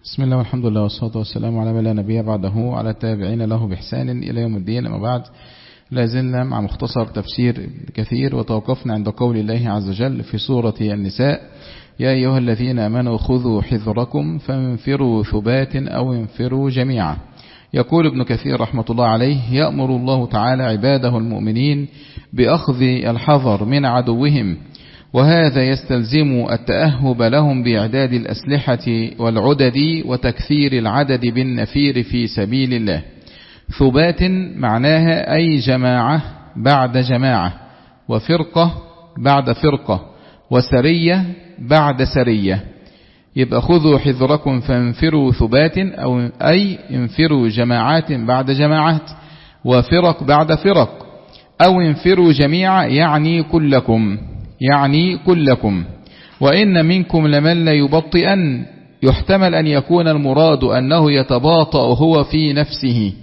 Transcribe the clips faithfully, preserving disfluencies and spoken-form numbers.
بسم الله والحمد لله والصلاة والسلام على من لا نبي بعده على التابعين له بإحسان إلى يوم الدين. أما بعد، لازلنا مع مختصر تفسير كثير، وتوقفنا عند قول الله عز وجل في سورة النساء: يا أيها الذين آمنوا خذوا حذركم فانفروا ثبات أو انفروا جميعا. يقول ابن كثير رحمة الله عليه: يأمر الله تعالى عباده المؤمنين بأخذ الحذر من عدوهم، وهذا يستلزم التأهب لهم بإعداد الأسلحة والعدد وتكثير العدد بالنفير في سبيل الله. ثبات معناها أي جماعة بعد جماعة، وفرقة بعد فرقة، وسرية بعد سرية. يبقى خذوا حذركم فانفروا ثبات، أو أي انفروا جماعات بعد جماعات، وفرق بعد فرق، أو انفروا جميعا يعني كلكم يعني كلكم. وإن منكم لمن لا يبطئن، يحتمل أن يكون المراد أنه يتباطأ هو في نفسه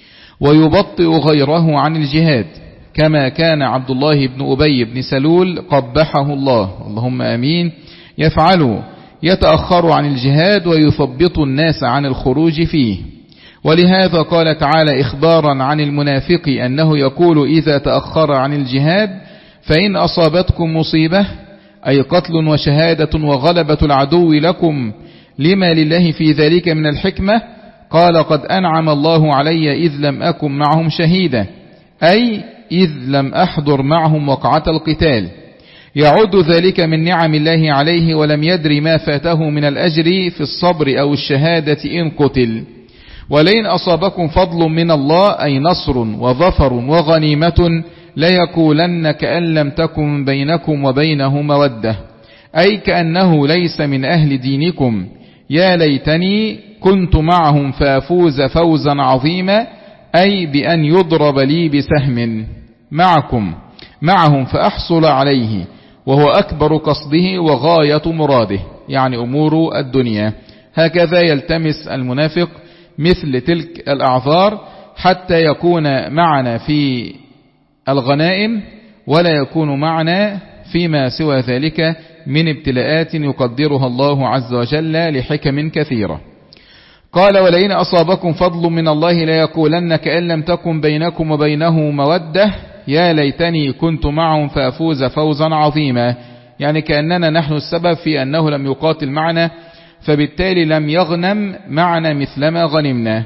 ويبطئ غيره عن الجهاد، كما كان عبد الله بن أبي بن سلول قبحه الله اللهم آمين يفعل، يتأخر عن الجهاد ويثبط الناس عن الخروج فيه. ولهذا قال تعالى إخبارا عن المنافق أنه يقول إذا تأخر عن الجهاد: فإن أصابتكم مصيبة، أي قتل وشهادة وغلبة العدو لكم، لما لله في ذلك من الحكمة، قال: قد أنعم الله علي إذ لم أكن معهم شهيدا، أي إذ لم أحضر معهم وقعة القتال. يعد ذلك من نعم الله عليه، ولم يدري ما فاته من الأجر في الصبر أو الشهادة إن قتل. ولئن أصابكم فضل من الله، أي نصر وظفر وغنيمة، ليقولن كأن لم تكن بينكم وبينه مودة، أي كأنه ليس من أهل دينكم. يا ليتني كنت معهم فأفوز فوزا عظيما، أي بأن يضرب لي بسهم معكم معهم فأحصل عليه، وهو أكبر قصده وغاية مراده، يعني أمور الدنيا. هكذا يلتمس المنافق مثل تلك الأعذار حتى يكون معنا في الغنائم، ولا يكون معنا فيما سوى ذلك من ابتلاءات يقدرها الله عز وجل لحكم كثيرة. قال: ولئن أصابكم فضل من الله ليقولن كأن لم تكن بينكم وبينه مودة، يا ليتني كنت معهم فأفوز فوزا عظيما، يعني كأننا نحن السبب في أنه لم يقاتل معنا، فبالتالي لم يغنم معنا مثلما غنمنا.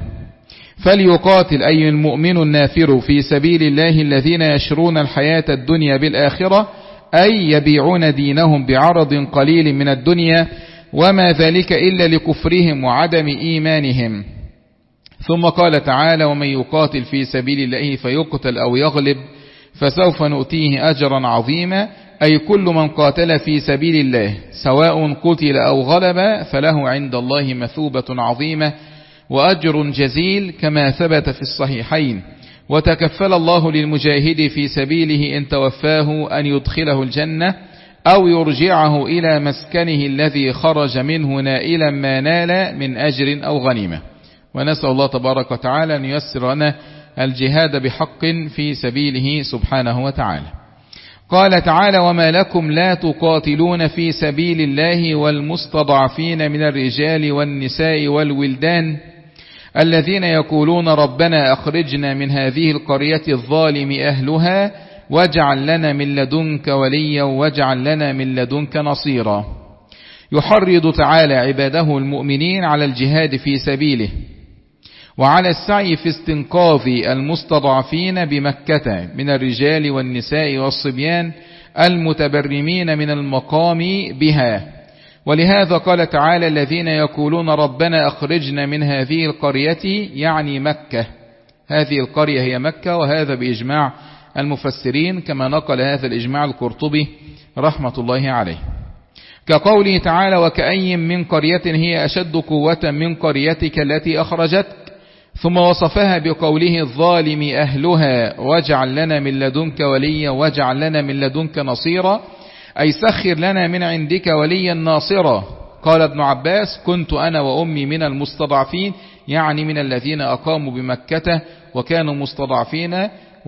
فليقاتل أي المؤمن النافر في سبيل الله الذين يشرون الحياة الدنيا بالآخرة، أي يبيعون دينهم بعرض قليل من الدنيا، وما ذلك إلا لكفرهم وعدم إيمانهم. ثم قال تعالى: ومن يقاتل في سبيل الله فيقتل أو يغلب فسوف نؤتيه أجرا عظيما، أي كل من قاتل في سبيل الله سواء قتل أو غلب فله عند الله مثوبة عظيمة وأجر جزيل، كما ثبت في الصحيحين. وتكفل الله للمجاهد في سبيله إن توفاه أن يدخله الجنة أو يرجعه إلى مسكنه الذي خرج منه نائلا ما نال من أجر أو غنيمة. ونسأل الله تبارك وتعالى أن ييسر لنا الجهاد بحق في سبيله سبحانه وتعالى. قال تعالى: وما لكم لا تقاتلون في سبيل الله والمستضعفين من الرجال والنساء والولدان الذين يقولون ربنا أخرجنا من هذه القرية الظالم أهلها واجعل لنا من لدنك وليا واجعل لنا من لدنك نصيرا. يحرض تعالى عباده المؤمنين على الجهاد في سبيله، وعلى السعي في استنقاذ المستضعفين بمكة من الرجال والنساء والصبيان المتبرمين من المقام بها. ولهذا قال تعالى: الذين يقولون ربنا أخرجنا من هذه القرية، يعني مكة. هذه القرية هي مكة، وهذا بإجماع المفسرين، كما نقل هذا الإجماع القرطبي رحمة الله عليه. كقوله تعالى: وكأي من قرية هي أشد قوة من قريتك التي أخرجتك، ثم وصفها بقوله الظالم أهلها واجعل لنا من لدنك وليا واجعل لنا من لدنك نصيرا، أي سخر لنا من عندك وليا ناصرا. قال ابن عباس: كنت أنا وأمي من المستضعفين، يعني من الذين أقاموا بمكة وكانوا مستضعفين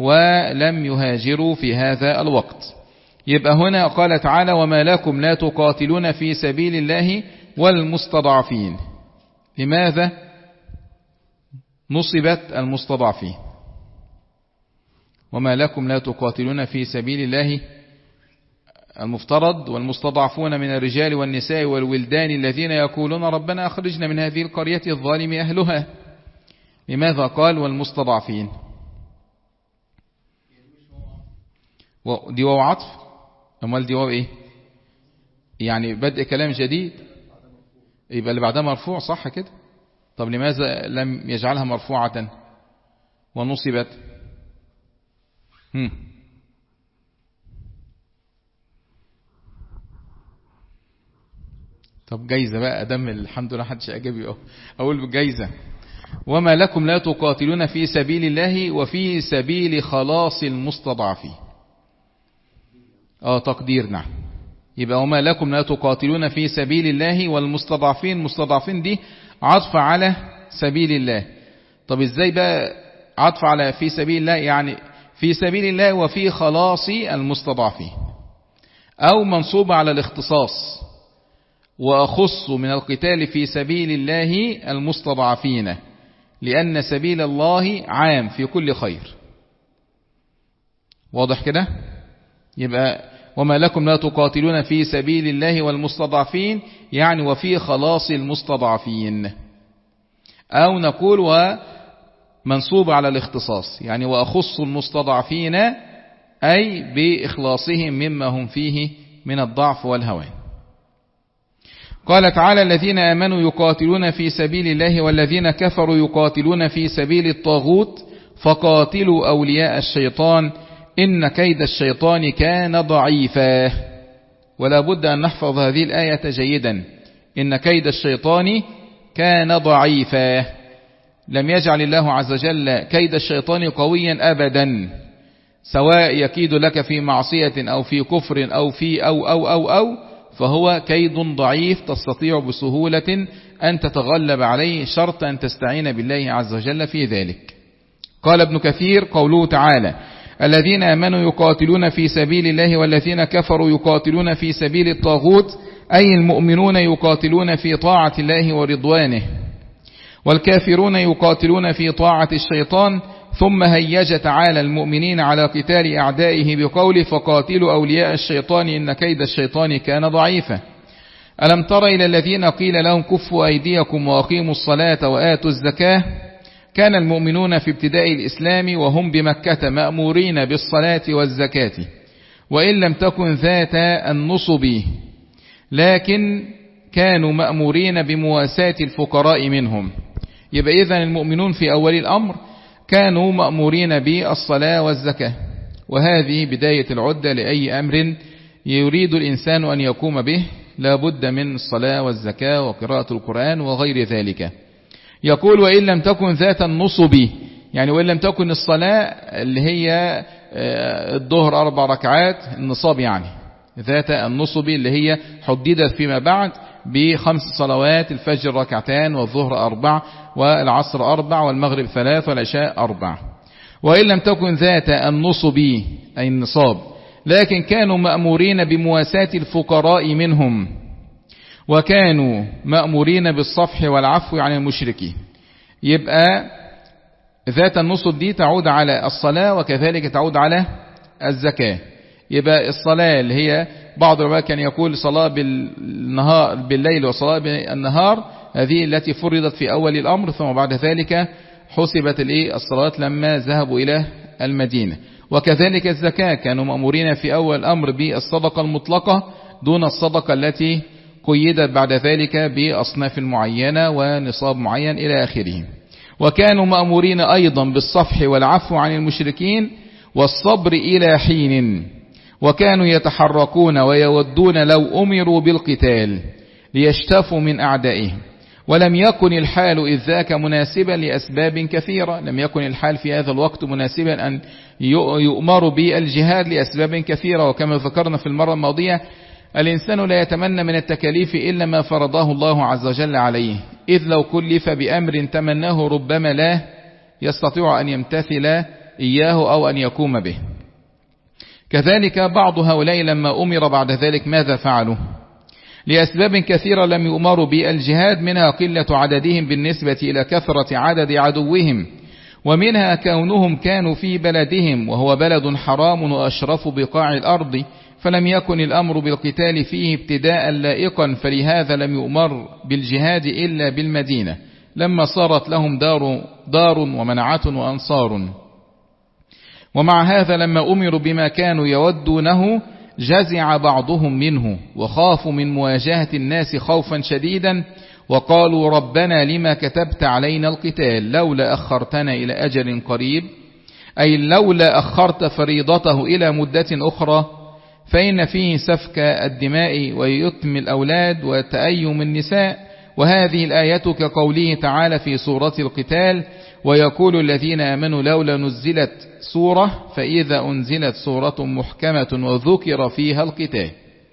ولم يهاجروا في هذا الوقت. يبقى هنا قال تعالى: وما لكم لا تقاتلون في سبيل الله والمستضعفين. لماذا نصبت المستضعفين؟ وما لكم لا تقاتلون في سبيل الله المفترض والمستضعفون من الرجال والنساء والولدان الذين يقولون ربنا أخرجنا من هذه القرية الظالم أهلها. لماذا قال والمستضعفين؟ دي واو عطف، امال دي واو ايه؟ يعني بدء كلام جديد، يبقى اللي بعدها مرفوع صح كده؟ طب لماذا لم يجعلها مرفوعة ونصبت؟ هم. طب جايزة بقى أدم الحمد لله حدش أجابي أقول بجايزة. وما لكم لا تقاتلون في سبيل الله وفي سبيل خلاص المستضعفين. اه تقدير نعم. يبقى وما لكم لا تقاتلون في سبيل الله والمستضعفين، مستضعفين دي عطف على سبيل الله. طب ازاي بقى عطف على في سبيل الله؟ يعني في سبيل الله وفي خلاص المستضعفين، او منصوب على الاختصاص، وأخص من القتال في سبيل الله المستضعفين لأن سبيل الله عام في كل خير. واضح كده؟ يبقى وما لكم لا تقاتلون في سبيل الله والمستضعفين يعني وفي خلاص المستضعفين، أو نقول ومنصوب على الاختصاص يعني وأخص المستضعفين أي بإخلاصهم مما هم فيه من الضعف والهوان. قال تعالى الذين آمنوا يقاتلون في سبيل الله والذين كفروا يقاتلون في سبيل الطاغوت فقاتلوا أولياء الشيطان إن كيد الشيطان كان ضعيفا. ولا بد أن نحفظ هذه الآية جيدا، إن كيد الشيطان كان ضعيفا. لم يجعل الله عز وجل كيد الشيطان قويا أبدا، سواء يكيد لك في معصية أو في كفر أو في أو أو أو أو فهو كيد ضعيف تستطيع بسهولة أن تتغلب عليه، شرط أن تستعين بالله عز وجل في ذلك. قال ابن كثير قوله تعالى الذين آمنوا يقاتلون في سبيل الله والذين كفروا يقاتلون في سبيل الطاغوت أي المؤمنون يقاتلون في طاعة الله ورضوانه، والكافرون يقاتلون في طاعة الشيطان. ثم هيج تعالى المؤمنين على قتال أعدائه بقوله فقاتلوا أولياء الشيطان إن كيد الشيطان كان ضعيفا. ألم تر إلى الذين قيل لهم كفوا أيديكم وأقيموا الصلاة وآتوا الزكاة؟ كان المؤمنون في ابتداء الإسلام وهم بمكة مأمورين بالصلاة والزكاة وإن لم تكن ذات النصب، لكن كانوا مأمورين بمواساة الفقراء منهم. يبقى إذن المؤمنون في أول الأمر كانوا مأمورين بالصلاة والزكاة، وهذه بداية العدة لأي أمر يريد الإنسان أن يقوم به، لا بد من الصلاة والزكاة وقراءة القرآن وغير ذلك. يقول وإن لم تكن ذات النصب، يعني وإن لم تكن الصلاة اللي هي الظهر أربع ركعات النصاب، يعني ذات النصب اللي هي حددت فيما بعد بخمس صلوات، الفجر ركعتان والظهر أربع والعصر أربع والمغرب ثلاث والعشاء أربع. وإن لم تكن ذات النصب أي النصاب، لكن كانوا مأمورين بمواساة الفقراء منهم، وكانوا مأمورين بالصفح والعفو عن المشركين. يبقى ذات النصب دي تعود على الصلاة وكذلك تعود على الزكاة. يبقى الصلاة اللي هي بعض العلماء كان يقول صلاة بالنهار بالليل وصلاة بالنهار، هذه التي فرضت في أول الأمر، ثم بعد ذلك حسبت الصلاة لما ذهبوا إلى المدينة. وكذلك الزكاة كانوا مأمورين في أول الأمر بالصدقة المطلقة دون الصدقة التي قيدت بعد ذلك بأصناف معينة ونصاب معين إلى آخره. وكانوا مأمورين أيضا بالصفح والعفو عن المشركين والصبر إلى حين، وكانوا يتحركون ويودون لو أمروا بالقتال ليشتفوا من أعدائهم. ولم يكن الحال إذ ذاك مناسبا لأسباب كثيرة، لم يكن الحال في هذا الوقت مناسبا أن يؤمر بالجهاد لأسباب كثيرة. وكما ذكرنا في المرة الماضية الإنسان لا يتمنى من التكاليف إلا ما فرضه الله عز وجل عليه، إذ لو كلف بأمر تمناه ربما لا يستطيع أن يمتثل إياه أو أن يقوم به. كذلك بعض هؤلاء لما أمر بعد ذلك ماذا فعلوا؟ لأسباب كثيرة لم يؤمروا بالجهاد، منها قلة عددهم بالنسبة إلى كثرة عدد عدوهم، ومنها كونهم كانوا في بلدهم وهو بلد حرام وأشرف بقاع الأرض، فلم يكن الأمر بالقتال فيه ابتداء لائقا، فلهذا لم يؤمر بالجهاد إلا بالمدينة لما صارت لهم دار, دار ومنعة وأنصار. ومع هذا لما أمروا بما كانوا يودونه جزع بعضهم منه وخافوا من مواجهة الناس خوفا شديدا، وقالوا ربنا لما كتبت علينا القتال لولا أخرتنا إلى أجل قريب، أي لولا أخرت فريضته إلى مدة أخرى، فإن فيه سفك الدماء ويتم الأولاد وتأيم النساء. وهذه الآية كقوله تعالى في سورة القتال ويقول الذين آمنوا لولا نزلت سورة، فإذا أنزلت سورة محكمة وذكر فيها القتال.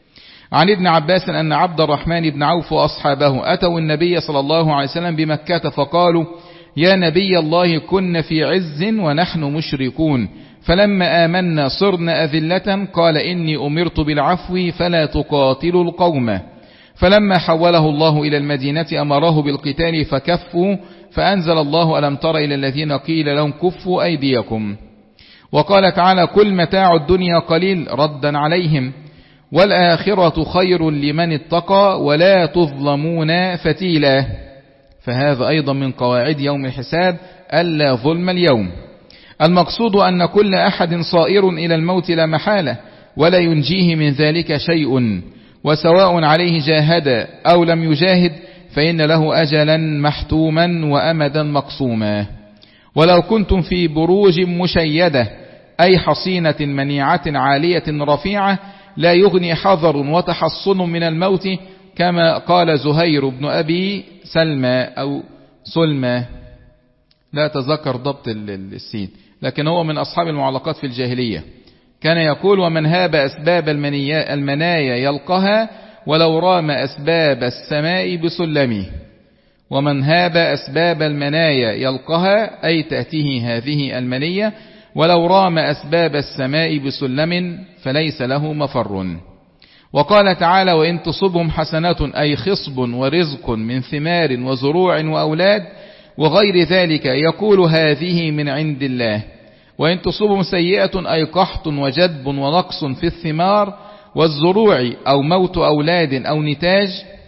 عن ابن عباس أن عبد الرحمن بن عوف وأصحابه أتوا النبي صلى الله عليه وسلم بمكة فقالوا يا نبي الله كنا في عز ونحن مشركون، فلما آمنا صرنا أذلة، قال إني أمرت بالعفو فلا تقاتلوا القوم، فلما حوله الله إلى المدينة أمره بالقتال فكفوا، فأنزل الله ألم تر إلى الذين قيل لهم كفوا أيديكم. وقال تعالى كل متاع الدنيا قليل ردا عليهم، والآخرة خير لمن اتقى ولا تظلمون فتيلا. فهذا أيضا من قواعد يوم الحساب ألا ظلم اليوم. المقصود أن كل أحد صائر إلى الموت لا محالة، ولا ينجيه من ذلك شيء، وسواء عليه جاهد أو لم يجاهد فإن له أجلا محتوما وأمدا مقسوما. ولو كنتم في بروج مشيدة أي حصينة منيعة عالية رفيعة لا يغني حذر وتحصن من الموت، كما قال زهير بن أبي سلمى أو سلمى، لا تذكر ضبط السين، لكن هو من أصحاب المعلقات في الجاهلية، كان يقول ومن هاب أسباب المنايا يلقها ولو رام أسباب السماء بسلمه. ومن هاب أسباب المنايا يلقها أي تأتيه هذه المنية، ولو رام أسباب السماء بسلم فليس له مفر. وقال تعالى وإن تصبهم حسنة أي خصب ورزق من ثمار وزروع وأولاد وغير ذلك يقول هذه من عند الله، وإن تصبهم سيئة أي قحط وجدب ونقص في الثمار والزروع أو موت أولاد أو نتاج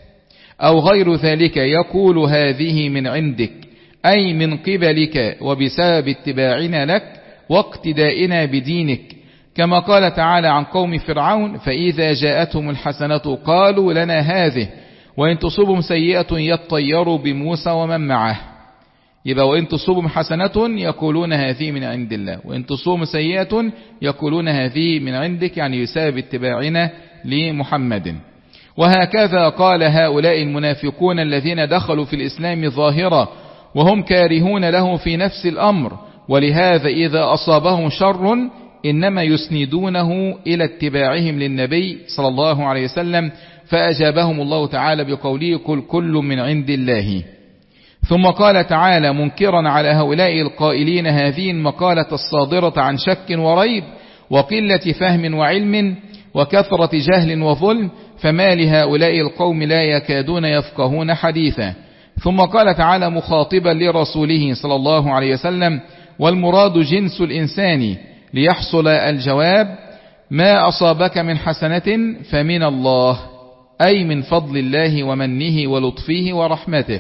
أو غير ذلك يقول هذه من عندك أي من قبلك وبسبب اتباعنا لك واقتدائنا بدينك، كما قال تعالى عن قوم فرعون فإذا جاءتهم الحسنة قالوا لنا هذه، وإن تصبهم سيئة يطيروا بموسى ومن معه. يبقى وإن تصبهم حسنة يقولون هذه من عند الله، وإن تصبهم سيئة يقولون هذه من عندك، يعني بسبب اتباعنا لمحمد. وهكذا قال هؤلاء المنافقون الذين دخلوا في الإسلام ظاهرا وهم كارهون له في نفس الأمر، ولهذا إذا أصابهم شر إنما يسندونه إلى اتباعهم للنبي صلى الله عليه وسلم، فأجابهم الله تعالى بقوله قل كل من عند الله. ثم قال تعالى منكرا على هؤلاء القائلين هذه المقالة الصادرة عن شك وريب وقلة فهم وعلم وكثرة جهل وظلم، فما لهؤلاء القوم لا يكادون يفقهون حديثا. ثم قال تعالى مخاطبا لرسوله صلى الله عليه وسلم والمراد جنس الإنسان ليحصل الجواب ما أصابك من حسنة فمن الله أي من فضل الله ومنه ولطفه ورحمته،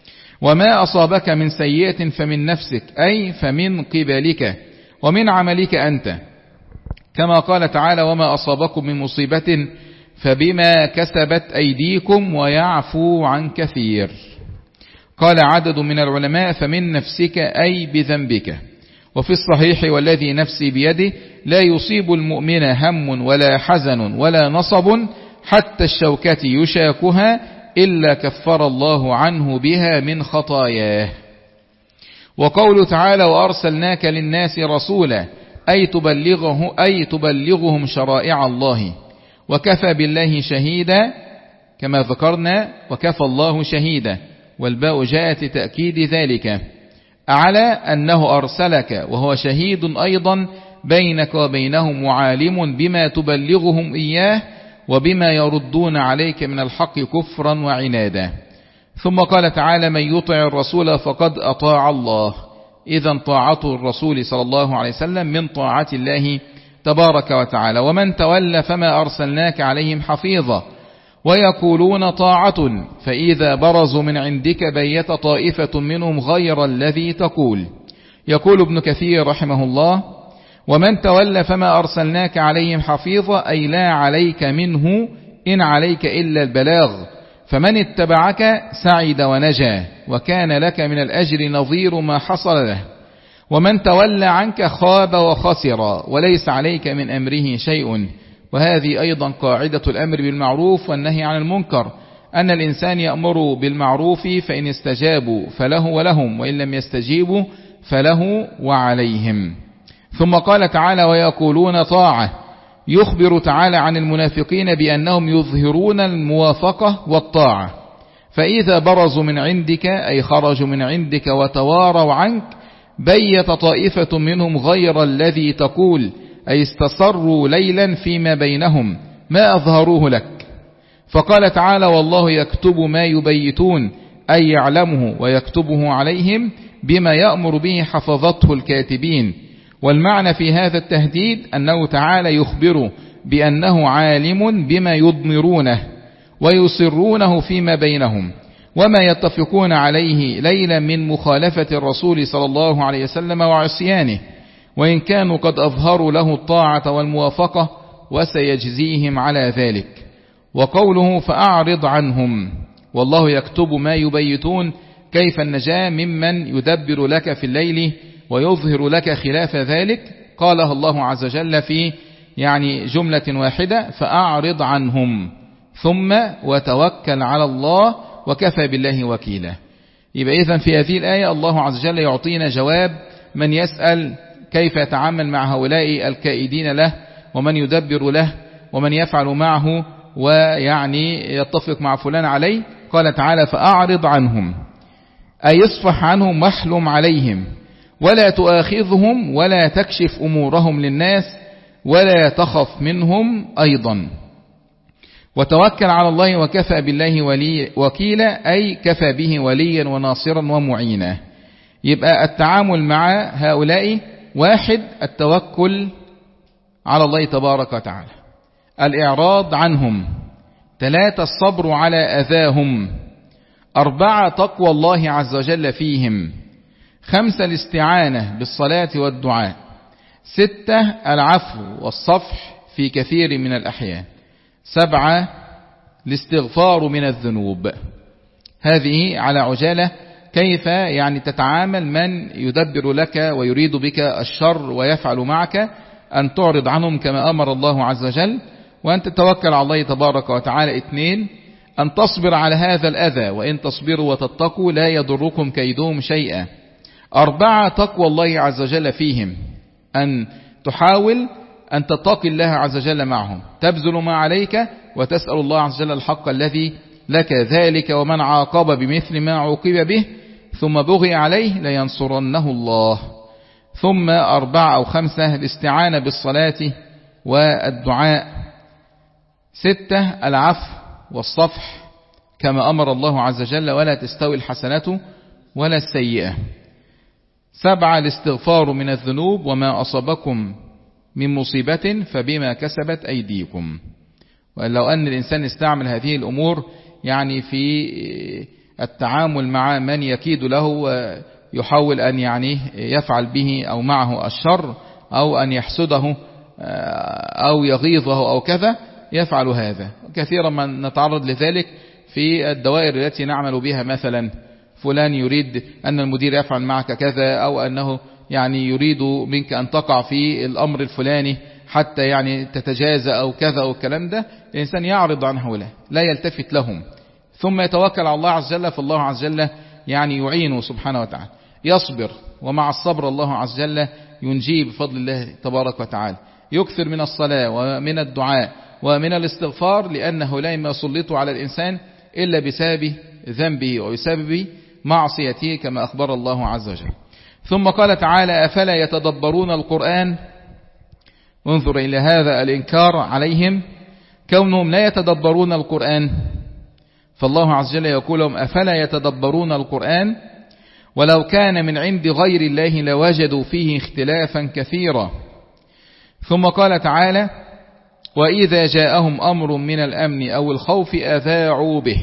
وما أصابك من سيئة فمن نفسك أي فمن قبلك ومن عملك أنت، كما قال تعالى وما أصابكم من مصيبة فبما كسبت أيديكم ويعفو عن كثير. قال عدد من العلماء فمن نفسك أي بذنبك. وفي الصحيح والذي نفسي بيده لا يصيب المؤمن هم ولا حزن ولا نصب حتى الشوكة يشاكها إلا كفر الله عنه بها من خطاياه. وقول تعالى وأرسلناك للناس رسولا أي تبلغه أي تبلغهم شرائع الله، وكفى بالله شهيدا كما ذكرنا وكفى الله شهيدا، والباء جاءت لتأكيد ذلك، على أنه أرسلك وهو شهيد أيضا بينك وبينهم وعالم بما تبلغهم إياه، وبما يردون عليك من الحق كفرا وعنادا. ثم قال تعالى: من يطع الرسول فقد أطاع الله. إذن طاعته الرسول صلى الله عليه وسلم من طاعة الله تبارك وتعالى. ومن تولى فما أرسلناك عليهم حفيظا. ويقولون طاعة فإذا برزوا من عندك بيت طائفة منهم غير الذي تقول. يقول ابن كثير رحمه الله: ومن تولى فما أرسلناك عليهم حفيظا، أي لا عليك منه إن عليك إلا البلاغ، فمن اتبعك سعد ونجا، وكان لك من الأجر نظير ما حصل له. ومن تولى عنك خاب وخسر، وليس عليك من أمره شيء. وهذه أيضا قاعدة الأمر بالمعروف والنهي عن المنكر، أن الإنسان يأمر بالمعروف فإن استجابوا فله ولهم، وإن لم يستجيبوا فله وعليهم. ثم قال تعالى: ويقولون طاعة. يخبر تعالى عن المنافقين بأنهم يظهرون الموافقة والطاعة، فإذا برزوا من عندك أي خرجوا من عندك وتواروا عنك بيت طائفة منهم غير الذي تقول، أي استصروا ليلا فيما بينهم ما أظهروه لك. فقال تعالى: والله يكتب ما يبيتون، أي يعلمه ويكتبه عليهم بما يأمر به حفظته الكاتبين. والمعنى في هذا التهديد أنه تعالى يخبر بأنه عالم بما يضمرونه ويصرونه فيما بينهم، وما يتفقون عليه ليلا من مخالفة الرسول صلى الله عليه وسلم وعصيانه، وإن كانوا قد أظهروا له الطاعة والموافقة، وسيجزيهم على ذلك. وقوله: فأعرض عنهم، والله يكتب ما يبيتون، كيف النجاة ممن يدبر لك في الليل ويظهر لك خلاف ذلك. قالها الله عز وجل في يعني جملة واحدة: فأعرض عنهم، ثم وتوكل على الله وكفى بالله وكيلا. يبقى إذن في هذه الآية الله عز وجل يعطينا جواب من يسأل كيف يتعامل مع هؤلاء الكائدين له، ومن يدبر له، ومن يفعل معه ويعني يتفق مع فلان عليه. قال تعالى: فأعرض عنهم، أي اصفح عنهم واحلم عليهم، ولا تؤاخذهم ولا تكشف أمورهم للناس، ولا تخف منهم أيضا. وتوكل على الله وكفى بالله ولي وكيلا، أي كفى به وليا وناصرا ومعينا. يبقى التعامل مع هؤلاء: واحد التوكل على الله تبارك وتعالى، الإعراض عنهم، ثلاثة الصبر على أذاهم، أربعة تقوى الله عز وجل فيهم، خمسة الاستعانة بالصلاة والدعاء، ستة العفو والصفح في كثير من الأحيان، سبعة الاستغفار من الذنوب. هذه على عجالة كيف يعني تتعامل من يدبر لك ويريد بك الشر ويفعل معك، أن تعرض عنهم كما أمر الله عز وجل، وأن تتوكل على الله تبارك وتعالى. اثنين أن تصبر على هذا الأذى، وإن تصبروا وتتقوا لا يضركم كيدهم شيئا. أربعة تقوى الله عز وجل فيهم، أن تحاول أن تتقي الله عز وجل معهم، تبذل ما عليك وتسأل الله عز وجل الحق الذي لك. ذلك ومن عاقب بمثل ما عوقب به ثم بغي عليه لينصرنه الله. ثم أربعة أو خمسة الاستعانة بالصلاة والدعاء. ستة العفو والصفح كما أمر الله عز وجل، ولا تستوي الحسنة ولا السيئة. سبعة الاستغفار من الذنوب، وما أصابكم من مصيبة فبما كسبت أيديكم. ولو أن الإنسان استعمل هذه الأمور يعني في التعامل مع من يكيد له ويحاول أن يعني يفعل به أو معه الشر، أو أن يحسده أو يغيظه أو كذا، يفعل هذا. كثيرا ما نتعرض لذلك في الدوائر التي نعمل بها، مثلا فلان يريد أن المدير يفعل معك كذا، أو أنه يعني يريد منك أن تقع في الأمر الفلاني حتى يعني تتجازى أو كذا أو الكلام ده. الإنسان يعرض عن هؤلاء، لا يلتفت لهم، ثم يتوكل على الله عز وجل، فالله عز وجل يعني يعينه سبحانه وتعالى. يصبر، ومع الصبر الله عز وجل ينجيه بفضل الله تبارك وتعالى. يكثر من الصلاة ومن الدعاء ومن الاستغفار، لأنه لا يسلط على الإنسان إلا بسبب ذنبه وبسبب معصيته كما أخبر الله عز وجل. ثم قال تعالى: أفلا يتدبرون القرآن. انظر إلى هذا الإنكار عليهم، كونهم لا يتدبرون القرآن، فالله عز وجل يقول لهم أفلا يتدبرون القرآن ولو كان من عند غير الله لوجدوا فيه اختلافا كثيرا. ثم قال تعالى وإذا جاءهم أمر من الأمن أو الخوف أذاعوا به.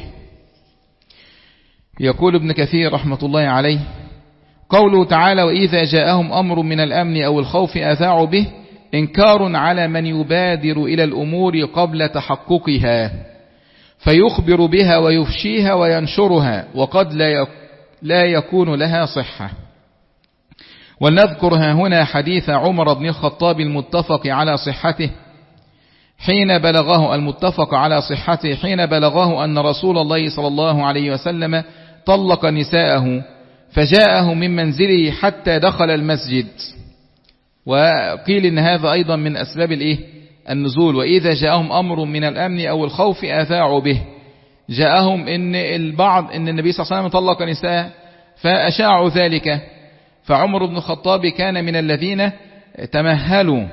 يقول ابن كثير رحمة الله عليه قوله تعالى وإذا جاءهم أمر من الأمن أو الخوف أذاعوا به إنكار على من يبادر إلى الأمور قبل تحققها فيخبر بها ويفشيها وينشرها وقد لا يكون لها صحة. ولنذكر هنا حديث عمر بن الخطاب المتفق على صحته حين بلغه المتفق على صحته حين بلغه أن رسول الله صلى الله عليه وسلم طلق نساءه فجاءه من منزله حتى دخل المسجد. وقيل إن هذا أيضا من أسباب الإيه؟ النزول. وإذا جاءهم أمر من الأمن أو الخوف أذاعوا به. جاءهم إن البعض إن النبي صلى الله عليه وسلم طلق نساءه فأشاعوا ذلك، فعمر بن الخطاب كان من الذين تمهلوا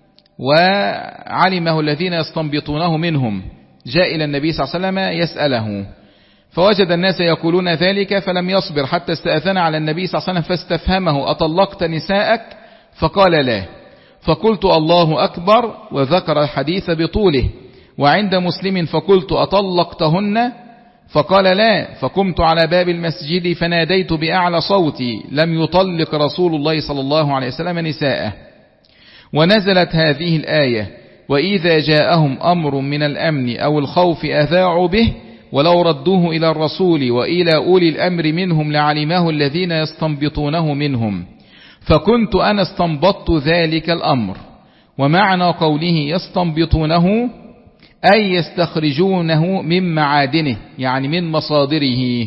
وعلمه الذين يستنبطونه منهم، جاء إلى النبي صلى الله عليه وسلم يسأله فوجد الناس يقولون ذلك فلم يصبر حتى استأذن على النبي صلى الله عليه وسلم فاستفهمه أطلقت نساءك؟ فقال لا. فقلت الله أكبر وذكر الحديث بطوله. وعند مسلم فقلت أطلقتهن؟ فقال لا. فقمت على باب المسجد فناديت بأعلى صوتي لم يطلق رسول الله صلى الله عليه وسلم نساءه. ونزلت هذه الآية وإذا جاءهم أمر من الأمن أو الخوف أذاعوا به ولو ردوه إلى الرسول وإلى أولي الأمر منهم لعلمه الذين يستنبطونه منهم. فكنت أنا استنبطت ذلك الأمر. ومعنى قوله يستنبطونه أي يستخرجونه من معادنه، يعني من مصادره.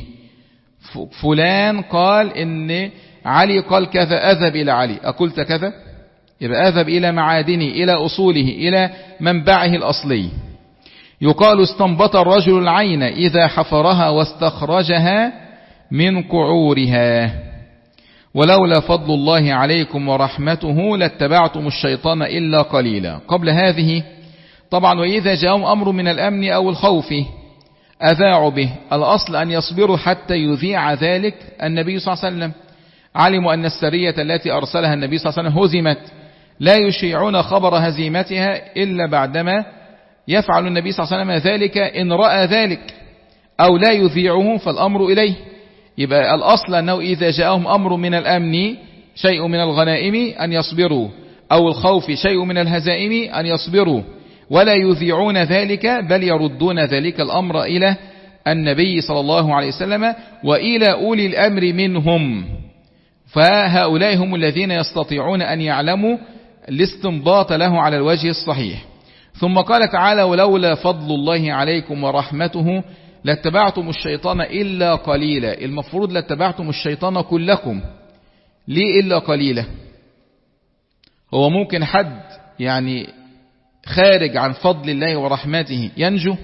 فلان قال إن علي قال كذا أذهب إلى علي، أقلت كذا، يبقى أذهب إلى معادنه إلى أصوله إلى منبعه الأصلي. يقال استنبط الرجل العين إذا حفرها واستخرجها من قعورها. ولولا فضل الله عليكم ورحمته لاتبعتم الشيطان إلا قليلا. قبل هذه طبعا وإذا جاءهم أمر من الأمن أو الخوف أذاعوا به، الأصل أن يصبروا حتى يذيع ذلك النبي صلى الله عليه وسلم. علموا أن السرية التي أرسلها النبي صلى الله عليه وسلم هزمت، لا يشيعون خبر هزيمتها إلا بعدما يفعل النبي صلى الله عليه وسلم ذلك إن رأى ذلك، أو لا يذيعه فالأمر إليه. يبقى الأصل أنه إذا جاءهم أمر من الأمن شيء من الغنائم أن يصبروا، أو الخوف شيء من الهزائم أن يصبروا، ولا يذيعون ذلك بل يردون ذلك الأمر إلى النبي صلى الله عليه وسلم وإلى أولي الأمر منهم. فهؤلاء هم الذين يستطيعون أن يعلموا الاستنباط له على الوجه الصحيح. ثم قال تعالى ولولا فضل الله عليكم ورحمته لاتبعتم الشيطان إلا قليلا. المفروض لاتبعتم الشيطان كلكم. ليه إلا قليلا؟ هو ممكن حد يعني خارج عن فضل الله ورحمته ينجو؟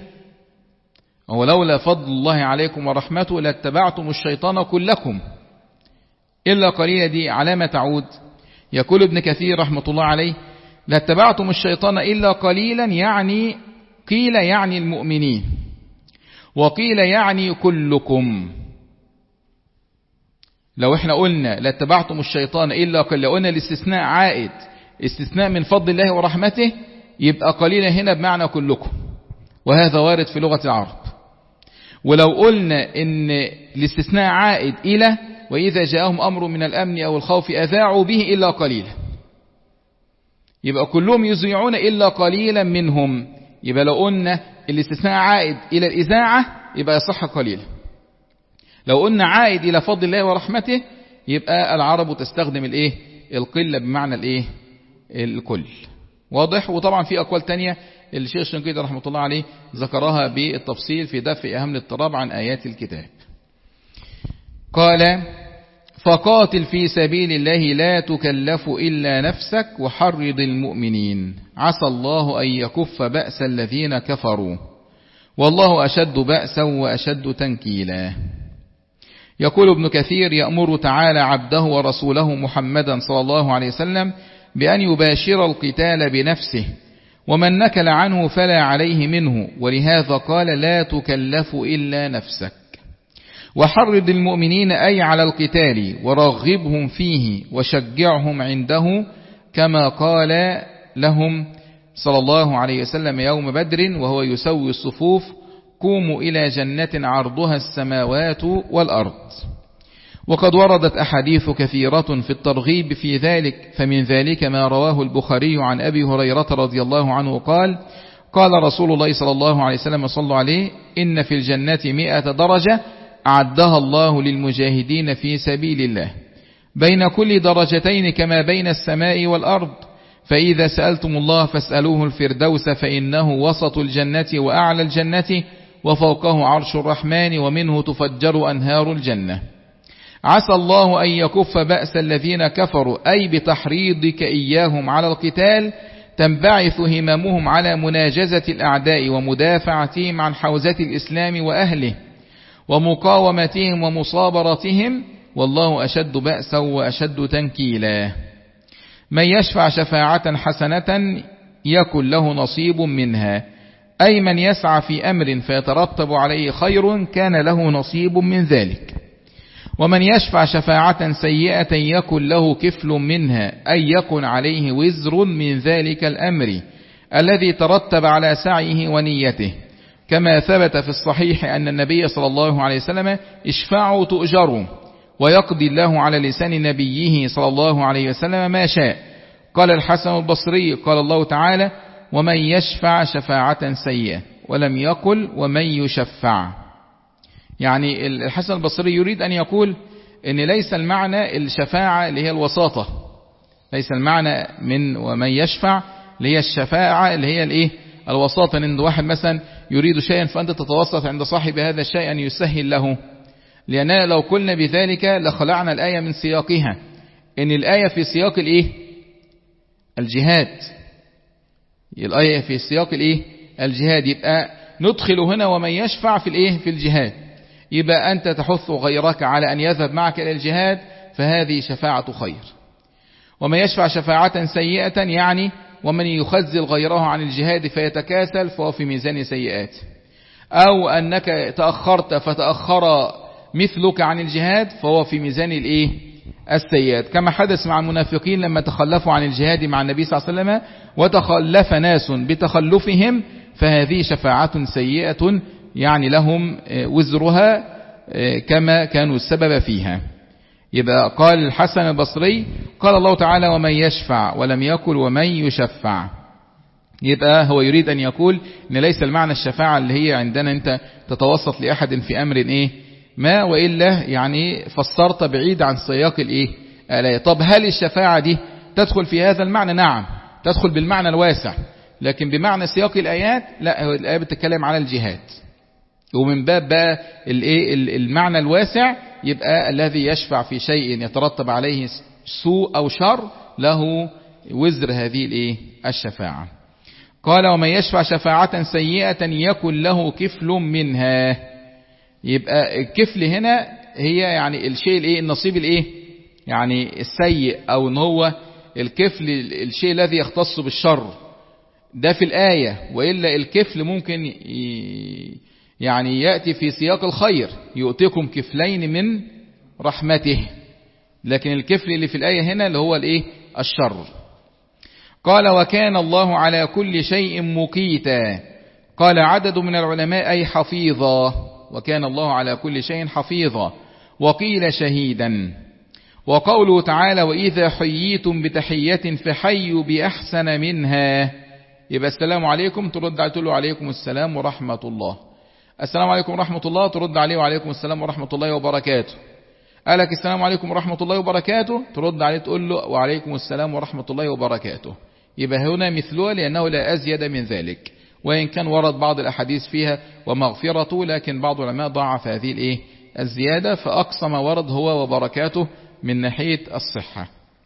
هو لولا فضل الله عليكم ورحمته لاتبعتم الشيطان كلكم. إلا قليلا دي علامة تعود. يقول ابن كثير رحمة الله عليه لاتبعتم الشيطان إلا قليلا، يعني قيل يعني المؤمنين، وقيل يعني كلكم. لو احنا قلنا لاتبعتم الشيطان إلا قليلا، قلنا الاستثناء عائد استثناء من فضل الله ورحمته، يبقى قليلا هنا بمعنى كلكم، وهذا وارد في لغة العرب. ولو قلنا ان الاستثناء عائد إلى وإذا جاءهم أمر من الأمن أو الخوف أذاعوا به إلا قليلا، يبقى كلهم يذيعون إلا قليلا منهم. يبقى لو قلنا الاستثناء عائد إلى الإذاعة يبقى يصح قليلا. لو قلنا عائد إلى فضل الله ورحمته يبقى العرب تستخدم الايه القلة بمعنى الايه الكل. واضح؟ وطبعا في أقوال تانية الشيخ الشنقيطي رحمة الله عليه ذكرها بالتفصيل في دفع أهم الاضطراب عن آيات الكتاب. قال فقاتل في سبيل الله لا تكلف إلا نفسك وحرض المؤمنين عسى الله أن يكف بأس الذين كفروا والله أشد بأسا وأشد تنكيلا. يقول ابن كثير يأمر تعالى عبده ورسوله محمدا صلى الله عليه وسلم بأن يباشر القتال بنفسه ومن نكل عنه فلا عليه منه، ولهذا قال لا تكلف إلا نفسك. وحرض المؤمنين أي على القتال، ورغبهم فيه، وشجعهم عنده، كما قال لهم صلى الله عليه وسلم يوم بدر وهو يسوي الصفوف: قوموا إلى جنة عرضها السماوات والأرض. وقد وردت أحاديث كثيرة في الترغيب في ذلك، فمن ذلك ما رواه البخاري عن أبي هريرة رضي الله عنه قال: قال رسول الله صلى الله عليه وسلم صلى عليه: إن في الجنة مئة درجة أعدها الله للمجاهدين في سبيل الله، بين كل درجتين كما بين السماء والأرض، فإذا سألتم الله فاسألوه الفردوس، فإنه وسط الجنة وأعلى الجنة، وفوقه عرش الرحمن، ومنه تفجر أنهار الجنة. عسى الله أن يكف بأس الذين كفروا، أي بتحريضك إياهم على القتال تنبعث هممهم على مناجزة الأعداء ومدافعتهم عن حوزة الإسلام وأهله ومقاومتهم ومصابرتهم، والله أشد بأسا وأشد تنكيلا. من يشفع شفاعة حسنة يكن له نصيب منها، أي من يسعى في أمر فيترتب عليه خير كان له نصيب من ذلك. ومن يشفع شفاعة سيئة يكن له كفل منها، أي يكن عليه وزر من ذلك الأمر الذي ترتب على سعيه ونيته، كما ثبت في الصحيح أن النبي صلى الله عليه وسلم: اشفعوا تؤجروا، ويقضي الله على لسان نبيه صلى الله عليه وسلم ما شاء. قال الحسن البصري: قال الله تعالى: ومن يشفع شفاعة سيئة، ولم يقل ومن يشفع. يعني الحسن البصري يريد أن يقول إن ليس المعنى الشفاعة اللي هي الوساطة، ليس المعنى من ومن يشفع اللي هي الشفاعة اللي هي الايه الوساطة، ان واحد مثلا يريد شيئا فأنت تتوسط عند صاحب هذا الشيء أن يسهل له، لأننا لو قلنا بذلك لخلعنا الآية من سياقها، إن الآية في سياق الايه الجهاد، الآية في سياق الايه الجهاد، يبقى ندخل هنا ومن يشفع في الايه في الجهاد، يبقى أنت تحث غيرك على أن يذهب معك إلى الجهاد، فهذه شفاعة خير. ومن يشفع شفاعة سيئة يعني ومن يخزل غيره عن الجهاد فيتكاسل فهو في ميزان سيئات، أو أنك تأخرت فتأخر مثلك عن الجهاد فهو في ميزان الايه السيئات، كما حدث مع المنافقين لما تخلفوا عن الجهاد مع النبي صلى الله عليه وسلم وتخلف ناس بتخلفهم، فهذه شفاعة سيئة يعني لهم وزرها كما كانوا السبب فيها. يبقى قال الحسن البصري: قال الله تعالى ومن يشفع، ولم يقل ومن يشفع. يبقى هو يريد أن يقول إن ليس المعنى الشفاعة اللي هي عندنا أنت تتوسط لأحد في أمر إيه ما، وإلا يعني فسرت بعيد عن سياق الإيه الآية. طب هل الشفاعة دي تدخل في هذا المعنى؟ نعم تدخل بالمعنى الواسع، لكن بمعنى سياق الآيات لا، الآية بتتكلم على الجهاد، ومن باب بقى الايه المعنى الواسع يبقى الذي يشفع في شيء يترتب عليه سوء أو شر له وزر هذه الايه الشفاعة. قال ومن يشفع شفاعة سيئة يكن له كفل منها. يبقى الكفل هنا هي يعني الشيء الايه النصيب الايه يعني السيء، او ان هو الكفل الشيء الذي يختص بالشر ده في الآية، وإلا الكفل ممكن ي... يعني يأتي في سياق الخير: يؤتكم كفلين من رحمته، لكن الكفل اللي في الآية هنا اللي هو الايه الشر. قال وكان الله على كل شيء مقيتا. قال عدد من العلماء أي حفيظا، وكان الله على كل شيء حفيظا، وقيل شهيدا. وقوله تعالى وإذا حييتم بتحية فحيوا بأحسن منها، يبقى السلام عليكم ترد عليه تقول له عليكم السلام ورحمة الله، السلام عليكم ورحمة الله ترد عليه وعليكم السلام ورحمة الله وبركاته، قالك السلام عليكم ورحمة الله وبركاته ترد عليه تقول له وعليكم السلام ورحمة الله وبركاته. يبقى هنا مثلها لأنه لا أزيد من ذلك، وإن كان ورد بعض الأحاديث فيها ومغفرته، لكن بعض العلماء ضعف هذه الإيه الزيادة، فأقصى ما ورد هو وبركاته من ناحية الصحة.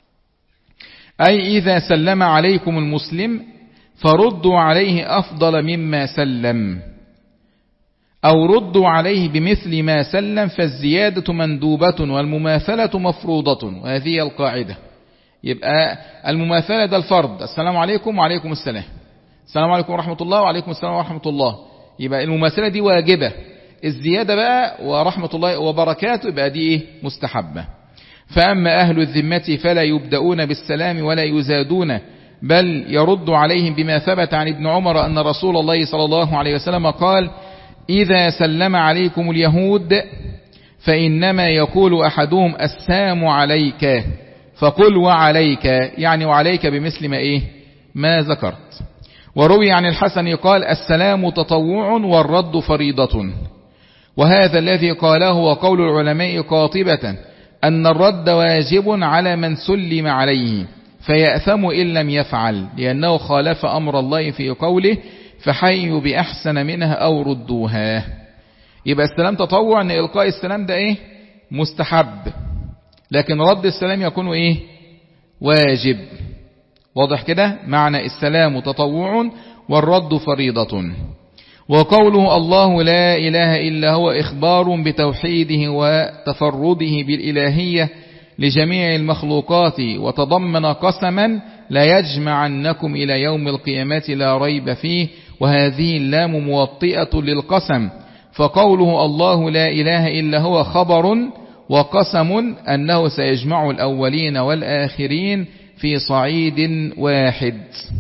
أي إذا سلم عليكم المسلم فردوا عليه أفضل مما سلم، أو ردوا عليه بمثل ما سلم، فالزيادة مندوبة والمماثلة مفروضة، وهذه القاعدة. يبقى المماثلة ده الفرض، السلام عليكم وعليكم السلام، السلام عليكم ورحمة الله وعليكم السلام ورحمة الله، يبقى المماثلة دي واجبة. الزيادة بقى ورحمة الله وبركاته يبقى دي إيه؟ مستحبة. فأما أهل الذمة فلا يبدأون بالسلام ولا يزادون، بل يرد عليهم بما ثبت عن ابن عمر أن رسول الله صلى الله عليه وسلم قال: إذا سلم عليكم اليهود فإنما يقول أحدهم السلام عليك، فقل وعليك، يعني وعليك بمثل ما إيه؟ ما ذكرت. وروي عن الحسن قال: السلام تطوع والرد فريضة. وهذا الذي قاله وقول العلماء قاطبة أن الرد واجب على من سلم عليه، فيأثم إن لم يفعل، لأنه خالف أمر الله في قوله: فحيوا بأحسن منها أو ردوها. يبقى السلام تطوع، أن إلقاء السلام ده إيه؟ مستحب، لكن رد السلام يكون إيه؟ واجب. واضح كده؟ معنى السلام تطوع والرد فريضة. وقوله الله لا إله إلا هو إخبار بتوحيده وتفرده بالإلهية لجميع المخلوقات، وتضمن قسما لا يجمعنكم إلى يوم القيامة لا ريب فيه، وهذه اللام موطئة للقسم، فقوله الله لا إله إلا هو خبر وقسم أنه سيجمع الأولين والآخرين في صعيد واحد،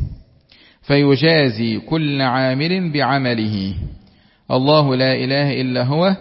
فيجازي كل عامل بعمله. الله لا إله إلا هو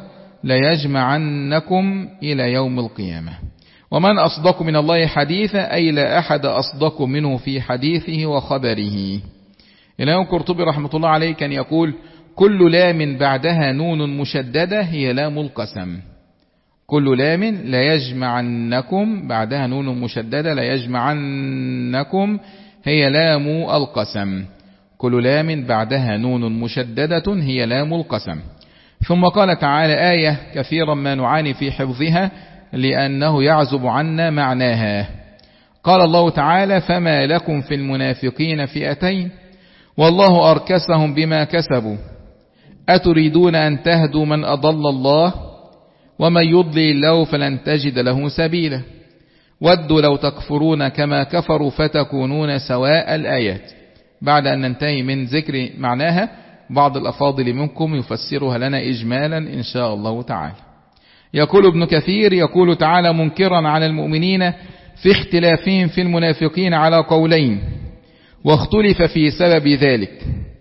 ليجمعنكم إلى يوم القيامة. ومن أصدق من الله حديثا، أي لا أحد أصدق منه في حديثه وخبره. الإمام القرطبي رحمة الله عليه كان يقول: كل لام بعدها نون مشددة هي لام القسم. كل لام لا يجمعنكم بعدها نون مشددة لا يجمعنكم هي لام القسم. كل لام بعدها نون مشددة هي لام القسم. ثم قال تعالى آية كثيرا ما نعاني في حفظها لأنه يعزب عنا معناها. قال الله تعالى: فما لكم في المنافقين فئتين والله أركسهم بما كسبوا أتريدون أن تهدوا من أضل الله ومن يضلل الله فلن تجد له سبيلا ودوا لو تكفرون كما كفروا فتكونون سواء. الآيات. بعد أن ننتهي من ذكر معناها بعض الأفاضل منكم يفسرها لنا إجمالا إن شاء الله تعالى. يقول ابن كثير: يقول تعالى منكرا على المؤمنين في اختلافهم في المنافقين على قولين، واختلف في سبب ذلك.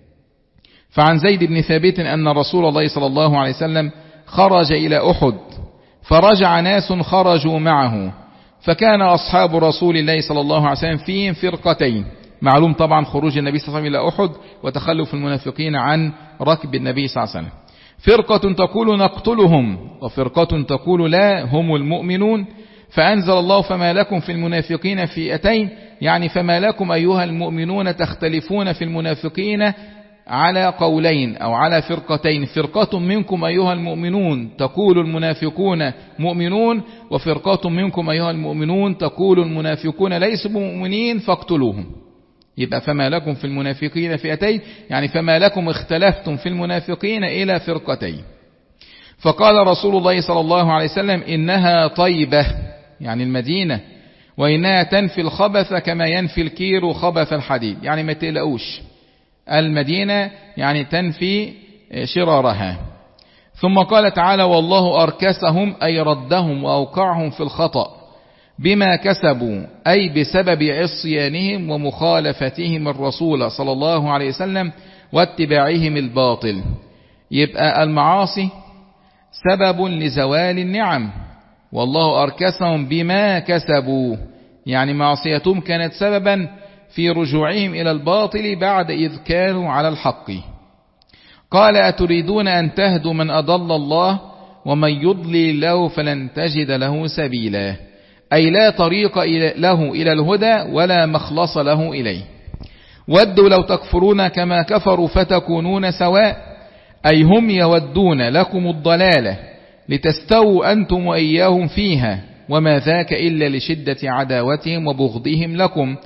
فعن زيد بن ثابت أن رسول الله صلى الله عليه وسلم خرج إلى أحد، فرجع ناس خرجوا معه، فكان أصحاب رسول الله صلى الله عليه وسلم فيهم فرقتين. معلوم طبعا خروج النبي صلى الله عليه وسلم إلى أحد وتخلف المنافقين عن ركب النبي صلى الله عليه وسلم. فرقة تقول نقتلهم، وفرقة تقول لا هم المؤمنون. فأنزل الله: فما لكم في المنافقين فئتين، يعني فما لكم أيها المؤمنون تختلفون في المنافقين على قولين أو على فرقتين. فرقة منكم أيها المؤمنون تقول المنافقون مؤمنون، وفرقة منكم أيها المؤمنون تقول المنافقون ليسوا مؤمنين فاقتلوهم. يبقى فما لكم في المنافقين فئتين، يعني فما لكم اختلفتم في المنافقين إلى فرقتين. فقال رسول الله صلى الله عليه وسلم: إنها طيبة، يعني المدينة، وإنها تنفي الخبث كما ينفي الكير خبث الحديد، يعني ما تقلقوش، المدينة يعني تنفي شرارها. ثم قال تعالى: والله أركسهم، أي ردهم وأوقعهم في الخطأ بما كسبوا، أي بسبب عصيانهم ومخالفتهم الرسول صلى الله عليه وسلم واتباعهم الباطل. يبقى المعاصي سبب لزوال النعم، والله أركسهم بما كسبوا، يعني معصيتهم كانت سببا في رجوعهم إلى الباطل بعد إذ كانوا على الحق. قال: أتريدون أن تهدوا من أضل الله ومن يضلل الله فلن تجد له سبيلا، أي لا طريق له إلى الهدى ولا مخلص له إليه. ودوا لو تكفرون كما كفروا فتكونون سواء، أي هم يودون لكم الضلالة لتستووا أنتم وإياهم فيها، وما ذاك إلا لشدة عداوتهم وبغضهم لكم.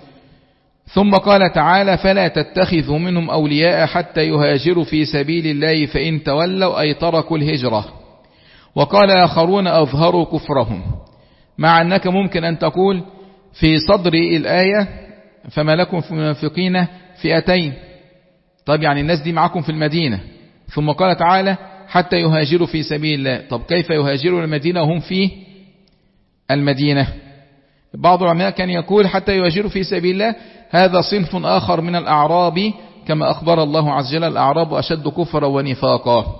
ثم قال تعالى: فلا تتخذوا منهم أولياء حتى يهاجروا في سبيل الله فإن تولوا، أي تركوا الهجرة. وقال آخرون: أظهروا كفرهم. مع أنك ممكن أن تقول في صدر الآية: فما لكم في المنافقين فئتين، طيب يعني الناس دي معاكم في المدينة، ثم قال تعالى حتى يهاجروا في سبيل الله. طب كيف يهاجروا المدينة وهم في المدينة؟ بعض العلماء كان يقول حتى يهاجروا في سبيل الله هذا صنف آخر من الأعراب، كما أخبر الله عز وجل الأعراب أشد كفرا ونفاقا.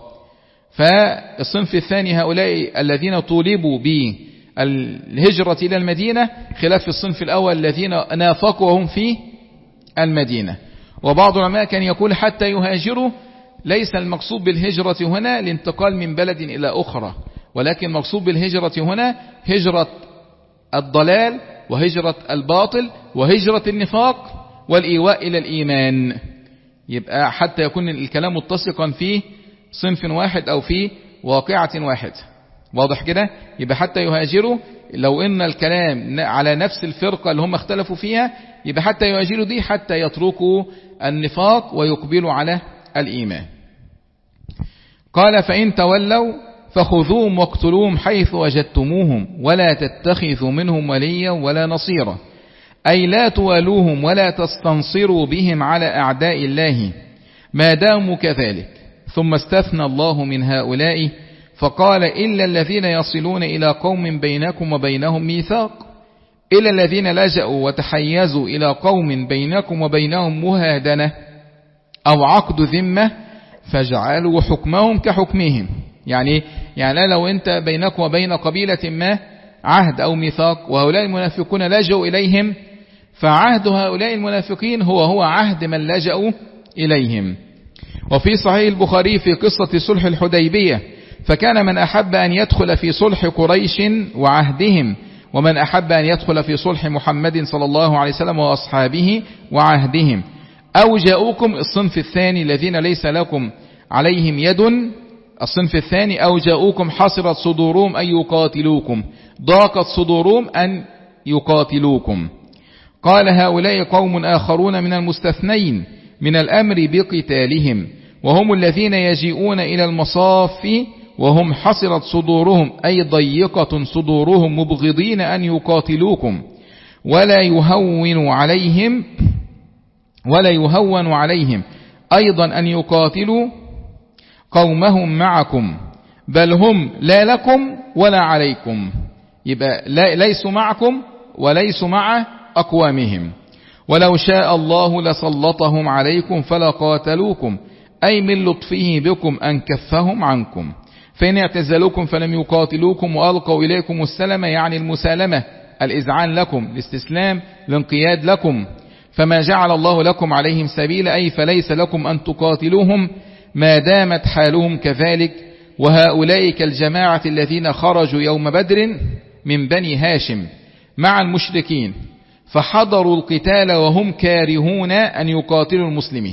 فالصنف الثاني هؤلاء الذين طولبوا بالهجرة إلى المدينة، خلاف الصنف الأول الذين نافقوا وهم في المدينة. وبعض العلماء كان يقول حتى يهاجروا ليس المقصود بالهجرة هنا الانتقال من بلد إلى أخرى، ولكن المقصود بالهجرة هنا هجرة الضلال وهجرة الباطل وهجرة النفاق والإيواء إلى الإيمان. يبقى حتى يكون الكلام متسقا في صنف واحد أو في واقعة واحد. واضح كده؟ يبقى حتى يهاجروا، لو إن الكلام على نفس الفرقة اللي هم اختلفوا فيها، يبقى حتى يهاجروا دي حتى يتركوا النفاق ويقبلوا على الإيمان. قال فإن تولوا فخذوهم واقتلوهم حيث وجدتموهم ولا تتخذوا منهم وليا ولا نصيرا، أي لا توالوهم ولا تستنصروا بهم على أعداء الله ما داموا كذلك. ثم استثنى الله من هؤلاء فقال إلا الذين يصلون إلى قوم بينكم وبينهم ميثاق، إلا الذين لجأوا وتحيزوا إلى قوم بينكم وبينهم مهادنة أو عقد ذمة فاجعلوا حكمهم كحكمهم. يعني يعني لو أنت بينك وبين قبيلة ما عهد أو ميثاق وهؤلاء المنافقون لجأوا إليهم، فعهد هؤلاء المنافقين هو هو عهد من لجأوا إليهم. وفي صحيح البخاري في قصة صلح الحديبية فكان من أحب أن يدخل في صلح قريش وعهدهم ومن أحب أن يدخل في صلح محمد صلى الله عليه وسلم وأصحابه وعهدهم، أو جاءوكم الصنف الثاني الذين ليس لكم عليهم يد، الصنف الثاني أو جاءوكم حصرت صدورهم أن يقاتلوكم، ضاقت صدورهم أن يقاتلوكم. قال هؤلاء قوم آخرون من المستثنين من الأمر بقتالهم، وهم الذين يجيئون إلى المصاف وهم حصرت صدورهم أي ضيقة صدورهم مبغضين أن يقاتلوكم، ولا يهون عليهم ولا يهون عليهم أيضا أن يقاتلوا قومهم معكم، بل هم لا لكم ولا عليكم. يبقى ليسوا معكم وليسوا مع أقوامهم. ولو شاء الله لسلطهم عليكم فلا قاتلوكم، أي من لطفه بكم أن كفهم عنكم. فإن اعتزلوكم فلم يقاتلوكم وألقوا إليكم السلام، يعني المسالمة، الإذعان لكم، الاستسلام، الانقياد لكم، فما جعل الله لكم عليهم سبيل، أي فليس لكم أن تقاتلوهم ما دامت حالهم كذلك. وهؤلاء كالجماعة الذين خرجوا يوم بدر من بني هاشم مع المشركين فحضروا القتال وهم كارهون أن يقاتلوا المسلمين.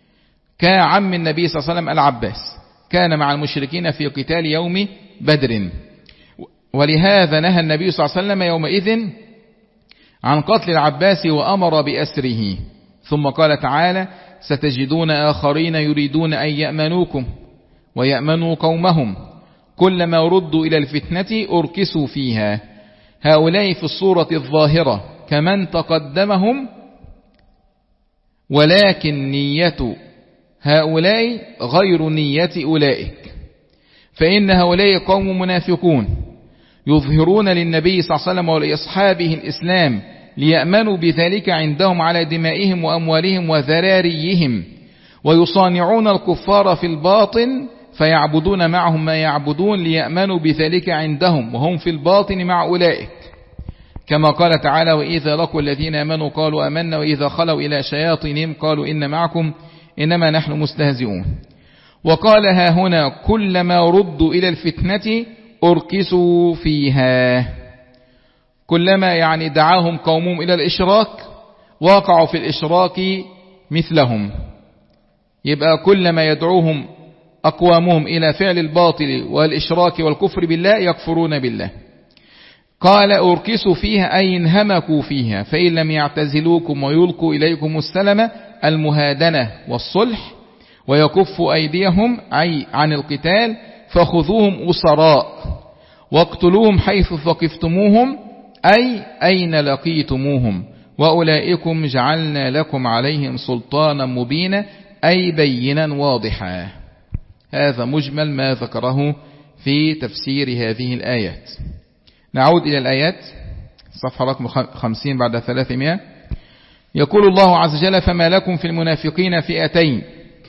كعم النبي صلى الله عليه وسلم العباس كان مع المشركين في قتال يوم بدر، ولهذا نهى النبي صلى الله عليه وسلم يومئذ عن قتل العباس وأمر بأسره. ثم قال تعالى ستجدون آخرين يريدون أن يأمنوكم ويأمنوا قومهم كلما ردوا إلى الفتنة أركسوا فيها. هؤلاء في الصورة الظاهرة كمن تقدمهم، ولكن نية هؤلاء غير نية أولئك، فإن هؤلاء قوم منافقون يظهرون للنبي صلى الله عليه وسلم ولأصحابه الإسلام ليأمنوا بذلك عندهم على دمائهم وأموالهم وذراريهم، ويصانعون الكفار في الباطن فيعبدون معهم ما يعبدون ليأمنوا بذلك عندهم وهم في الباطن مع أولئك، كما قال تعالى وإذا لقوا الذين آمنوا قالوا آمنا وإذا خلوا إلى شياطينهم قالوا إن معكم إنما نحن مستهزئون. وقال ها هنا كلما ردوا إلى الفتنة أركسوا فيها، كلما يعني دعاهم قومهم إلى الإشراك وقعوا في الإشراك مثلهم. يبقى كلما يدعوهم أقوامهم إلى فعل الباطل والإشراك والكفر بالله يكفرون بالله. قال أركسوا فيها أي انهمكوا فيها، فإن لم يعتزلوكم ويلقوا إليكم السلام المهادنة والصلح ويكفوا أيديهم أي عن القتال فخذوهم أسراء واقتلوهم حيث ثقفتموهم أي أين لقيتموهم، وأولئكم جعلنا لكم عليهم سلطانا مبينا أي بينا واضحا. هذا مجمل ما ذكره في تفسير هذه الآيات. نعود إلى الآيات، صفحة رقم خمسين بعد ثلاثمائة. يقول الله عز وجل: فما لكم في المنافقين فئتين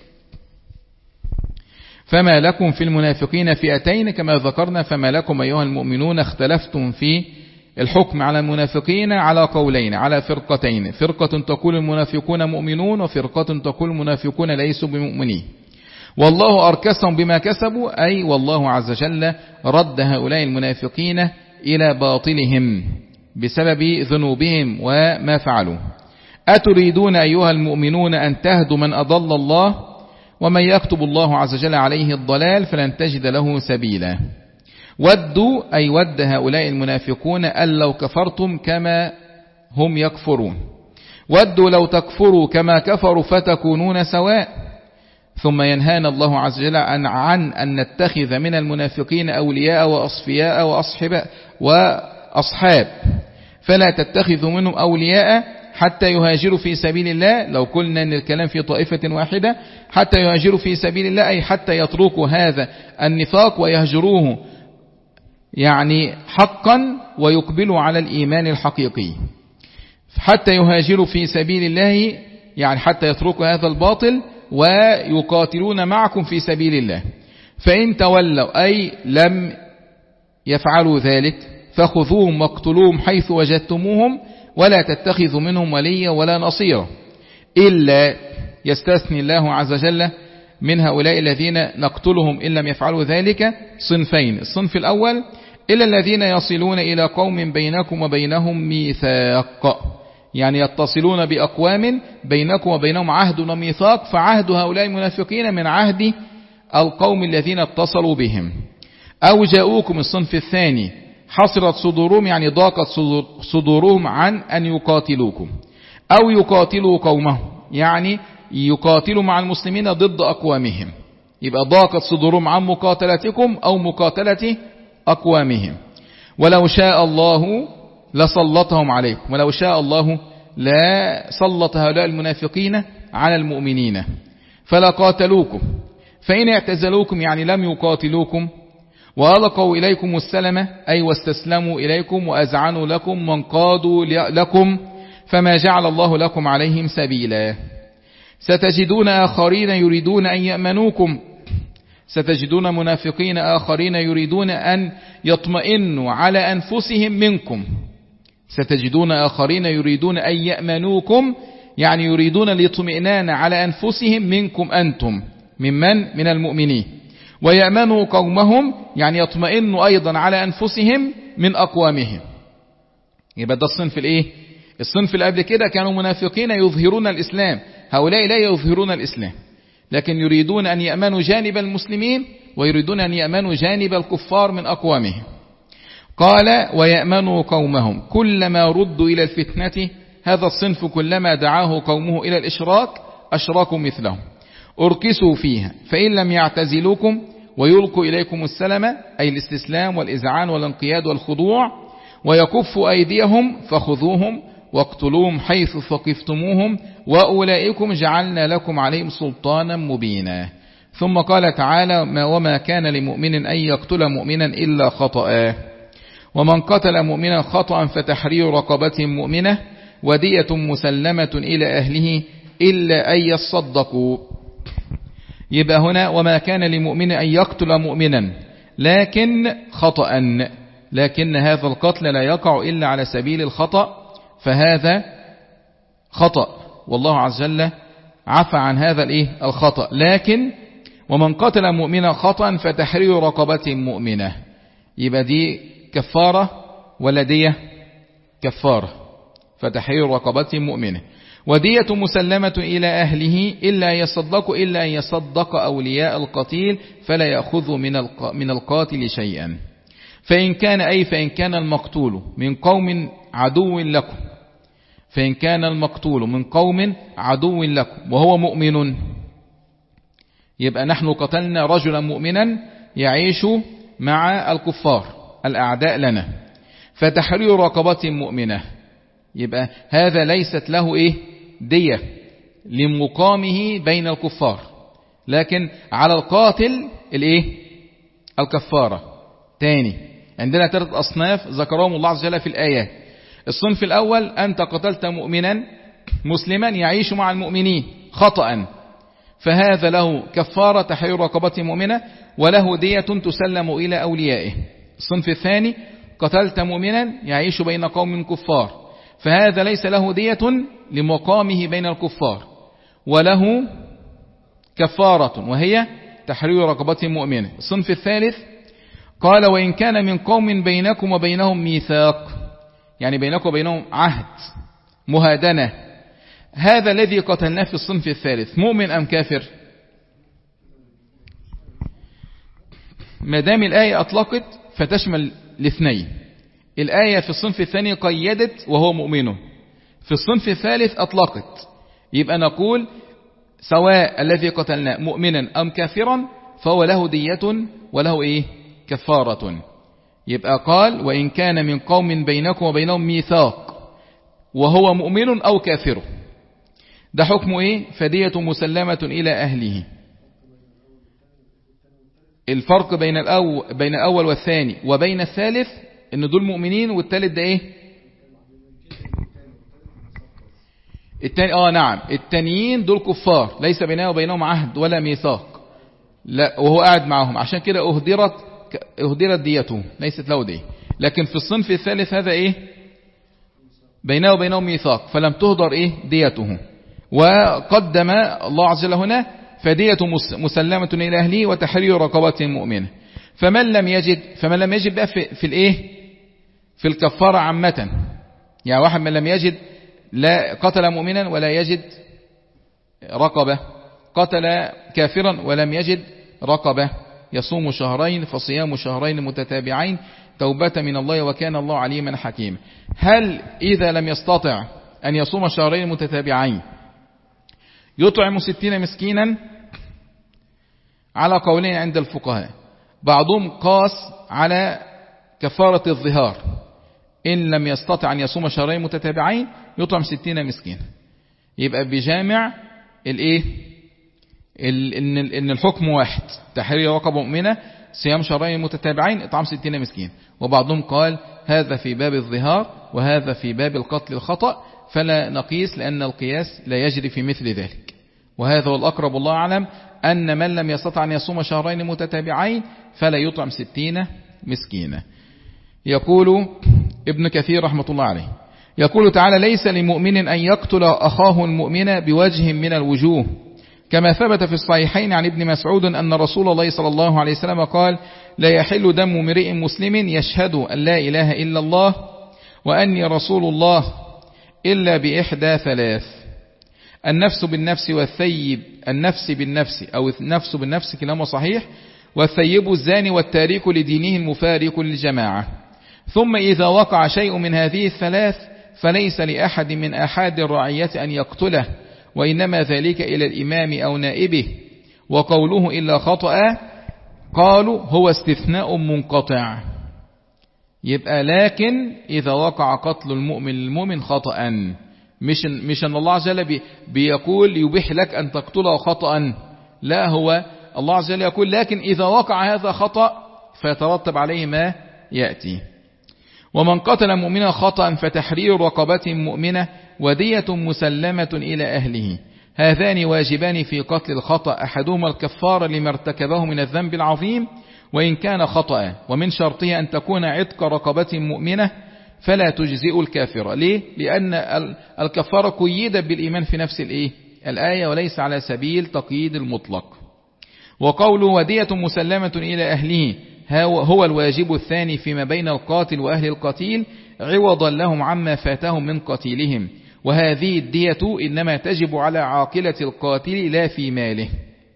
فما لكم في المنافقين فئتين كما ذكرنا. فما لكم أيها المؤمنون اختلفتم في الحكم على المنافقين على قولين، على فرقتين، فرقة تقول المنافقون مؤمنون، وفرقة تقول المنافقون ليسوا بمؤمنين، والله أركسهم بما كسبوا، أي والله عز وجل رد هؤلاء المنافقين إلى باطلهم بسبب ذنوبهم وما فعلوا. أتريدون أيها المؤمنون أن تهدوا من أضل الله، ومن يكتب الله عز وجل عليه الضلال فلن تجد له سبيلا. ودوا أي ود هؤلاء المنافقون أن لو كفرتم كما هم يكفرون، ودوا لو تكفروا كما كفروا فتكونون سواء. ثم ينهانا الله عز وجل عن, عن أن نتخذ من المنافقين أولياء وأصفياء وأصحاب وأصحاب، فلا تتخذوا منهم أولياء حتى يهاجروا في سبيل الله. لو قلنا أن الكلام في طائفة واحدة، حتى يهاجروا في سبيل الله أي حتى يتركوا هذا النفاق ويهجروه يعني حقا ويقبلوا على الإيمان الحقيقي. حتى يهاجروا في سبيل الله يعني حتى يتركوا هذا الباطل ويقاتلون معكم في سبيل الله. فإن تولوا أي لم يفعلوا ذلك فخذوهم واقتلوهم حيث وجدتموهم، ولا تتخذوا منهم وليا ولا نصيرا. إلا يستثني الله عز وجل من هؤلاء الذين نقتلهم إن لم يفعلوا ذلك صنفين. الصنف الأول: إلا الذين يصلون إلى قوم بينكم وبينهم ميثاق، يعني يتصلون بأقوام بينكم وبينهم عهد وميثاق، فعهد هؤلاء المنافقين من عهد القوم الذين اتصلوا بهم. أو جاءوكم، الصنف الثاني: حصرت صدورهم يعني ضاقت صدورهم عن أن يقاتلوكم، أو يقاتلوا قومهم يعني يقاتلوا مع المسلمين ضد أقوامهم. يبقى ضاقت صدورهم عن مقاتلتكم أو مقاتلة أقوامهم. ولو شاء الله لسلطهم عليكم، ولو شاء الله لا سلط هؤلاء المنافقين على المؤمنين فلا قاتلوكم. فإن اعتزلوكم يعني لم يقاتلوكم وألقوا إليكم السلمة أي واستسلموا إليكم وأذعنوا لكم وانقادوا لكم فما جعل الله لكم عليهم سبيلا. ستجدون آخرين يريدون أن يأمنوكم، ستجدون منافقين آخرين يريدون أن يطمئنوا على أنفسهم منكم. ستجدون آخرين يريدون أن يأمنوكم يعني يريدون الاطمئنان على أنفسهم منكم أنتم، ممن من المؤمنين. ويأمنوا قومهم يعني يطمئنوا أيضا على أنفسهم من أقوامهم. يبقى ده الصنف الإيه؟ الصنف اللي قبل كده كانوا منافقين يظهرون الإسلام، هؤلاء لا يظهرون الإسلام لكن يريدون أن يأمنوا جانب المسلمين ويريدون أن يأمنوا جانب الكفار من أقوامهم. قال: ويأمنوا قومهم كلما ردوا إلى الفتنة. هذا الصنف كلما دعاه قومه إلى الإشراك أشراكوا مثلهم، أركسوا فيها، فإن لم يعتزلوكم ويلقوا إليكم السلم أي الاستسلام والإذعان والانقياد والخضوع ويكفوا أيديهم فخذوهم واقتلوهم حيث ثقفتموهم وأولئكم جعلنا لكم عليهم سلطانا مبينا. ثم قال تعالى: ما وما كان لمؤمن أن يقتل مؤمنا إلا خطأ، ومن قتل مؤمنا خطأ فتحرير رقبة مؤمنة ودية مسلمة إلى أهله إلا أن يصدقوا. يبقى هنا وما كان لمؤمن أن يقتل مؤمنا لكن خطأ، لكن هذا القتل لا يقع إلا على سبيل الخطأ، فهذا خطأ والله عز وجل عفى عن هذا الإيه الخطأ. لكن ومن قتل مؤمنا خطأ فتحرير رقبة مؤمنة، يبقى دي كفارة ولا دية؟ كفارة، فتحرير رقبة مؤمنة. ودية مسلمة إلى أهله إلا يصدق إلا أن يصدق أولياء القتيل فلا يأخذ من من القاتل شيئا. فإن كان أي فإن كان المقتول من قوم عدو لكم، فإن كان المقتول من قوم عدو لكم وهو مؤمن، يبقى نحن قتلنا رجلا مؤمنا يعيش مع الكفار الأعداء لنا، فتحرير رقبة مؤمنة، يبقى هذا ليست له إيه دية، لمقامه بين الكفار، لكن على القاتل الايه الكفارة. تاني عندنا ثلاث أصناف ذكرهم الله عز وجل في الآيات. الصنف الأول أنت قتلت مؤمنا مسلما يعيش مع المؤمنين خطأ، فهذا له كفارة تحرير رقبة مؤمنة وله دية تسلم إلى أوليائه. الصنف الثاني قتلت مؤمنا يعيش بين قوم كفار، فهذا ليس له دية لمقامه بين الكفار وله كفارة وهي تحرير رقبة مؤمنة. الصنف الثالث قال وإن كان من قوم بينكم وبينهم ميثاق، يعني بينكم وبينهم عهد مهادنة، هذا الذي قتلناه في الصنف الثالث مؤمن أم كافر؟ ما دام الآية أطلقت فتشمل الاثنين. الآية في الصنف الثاني قيدت وهو مؤمن، في الصنف الثالث أطلقت، يبقى نقول سواء الذي قتلناه مؤمنا أم كافرا فهو له دية وله إيه كفارة. يبقى قال وإن كان من قوم بينكم وبينهم ميثاق وهو مؤمن أو كافر، ده حكمه إيه؟ فدية مسلمة إلى أهله. الفرق بين الأول, بين الأول والثاني وبين الثالث إن دول مؤمنين والثالث ده إيه التاني آه نعم التانيين دول كفار ليس بينه وبينهم عهد ولا ميثاق، لا وهو قاعد معهم، عشان كده أهدرت أهدرت ديته ليست له دية. لكن في الصنف الثالث هذا إيه بينه وبينهم ميثاق فلم تهدر إيه ديته. وقدم الله عز وجل هنا فدية مسلمة إلى أهله وتحرير رقبة مؤمنة. فمن لم يجد فمن لم يجد بقى في, في الإيه في الكفارة عامة، يعني واحد من لم يجد لا قتل مؤمنا ولا يجد رقبة، قتل كافرا ولم يجد رقبة، يصوم شهرين فصيام شهرين متتابعين توبة من الله وكان الله عليما حكيما. هل إذا لم يستطع أن يصوم شهرين متتابعين يطعم ستين مسكينا؟ على قولين عند الفقهاء، بعضهم قاس على كفارة الظهار، إن لم يستطع أن يصوم شهرين متتابعين يطعم ستين مسكينا. يبقى بجامع الإيه إن الحكم واحد، تحرير رقبة مؤمنة صيام شهرين متتابعين اطعام ستين مسكين. وبعضهم قال هذا في باب الظهار وهذا في باب القتل الخطأ، فلا نقيس لأن القياس لا يجري في مثل ذلك. وهذا هو الأقرب الله أعلم، أن من لم يستطع أن يصوم شهرين متتابعين فلا يطعم ستين مسكينة. يقول ابن كثير رحمة الله عليه يقول تعالى ليس لمؤمن أن يقتل أخاه المؤمن بوجه من الوجوه، كما ثبت في الصحيحين عن ابن مسعود أن رسول الله صلى الله عليه وسلم قال لا يحل دم امرئ مسلم يشهد أن لا إله إلا الله وأني رسول الله إلا بإحدى ثلاث: النفس بالنفس والثيب النفس بالنفس أو النفس بالنفس كلاهما صحيح، والثيب الزاني والتارك لدينه المفارق للجماعة. ثم إذا وقع شيء من هذه الثلاث فليس لأحد من أحد الرعية أن يقتله، وإنما ذلك إلى الإمام أو نائبه. وقوله إلا خطأ قالوا هو استثناء منقطع، يبقى لكن إذا وقع قتل المؤمن للمؤمن خطأ، مش مش أن الله عز وجل بيقول يبيح لك أن تقتله خطأ، لا هو الله عز وجل يقول لكن إذا وقع هذا خطأ فيترتب عليه ما يأتي. ومن قتل مؤمنا خطأ فتحرير رقبة مؤمنة ودية مسلمة إلى أهله، هذان واجبان في قتل الخطأ، أحدهما الكفارة لما ارتكبه من الذنب العظيم وإن كان خطأ، ومن شرطه أن تكون عتق رقبة مؤمنة فلا تجزئ الكافرة. ليه؟ لأن الكفارة قيدت بالإيمان في نفس الإيه؟ الآية وليس على سبيل تقييد المطلق. وقوله ودية مسلمة إلى أهله هو الواجب الثاني فيما بين القاتل وأهل القتيل عوضا لهم عما فاتهم من قتيلهم، وهذه الدية إنما تجب على عاقلة القاتل لا في ماله.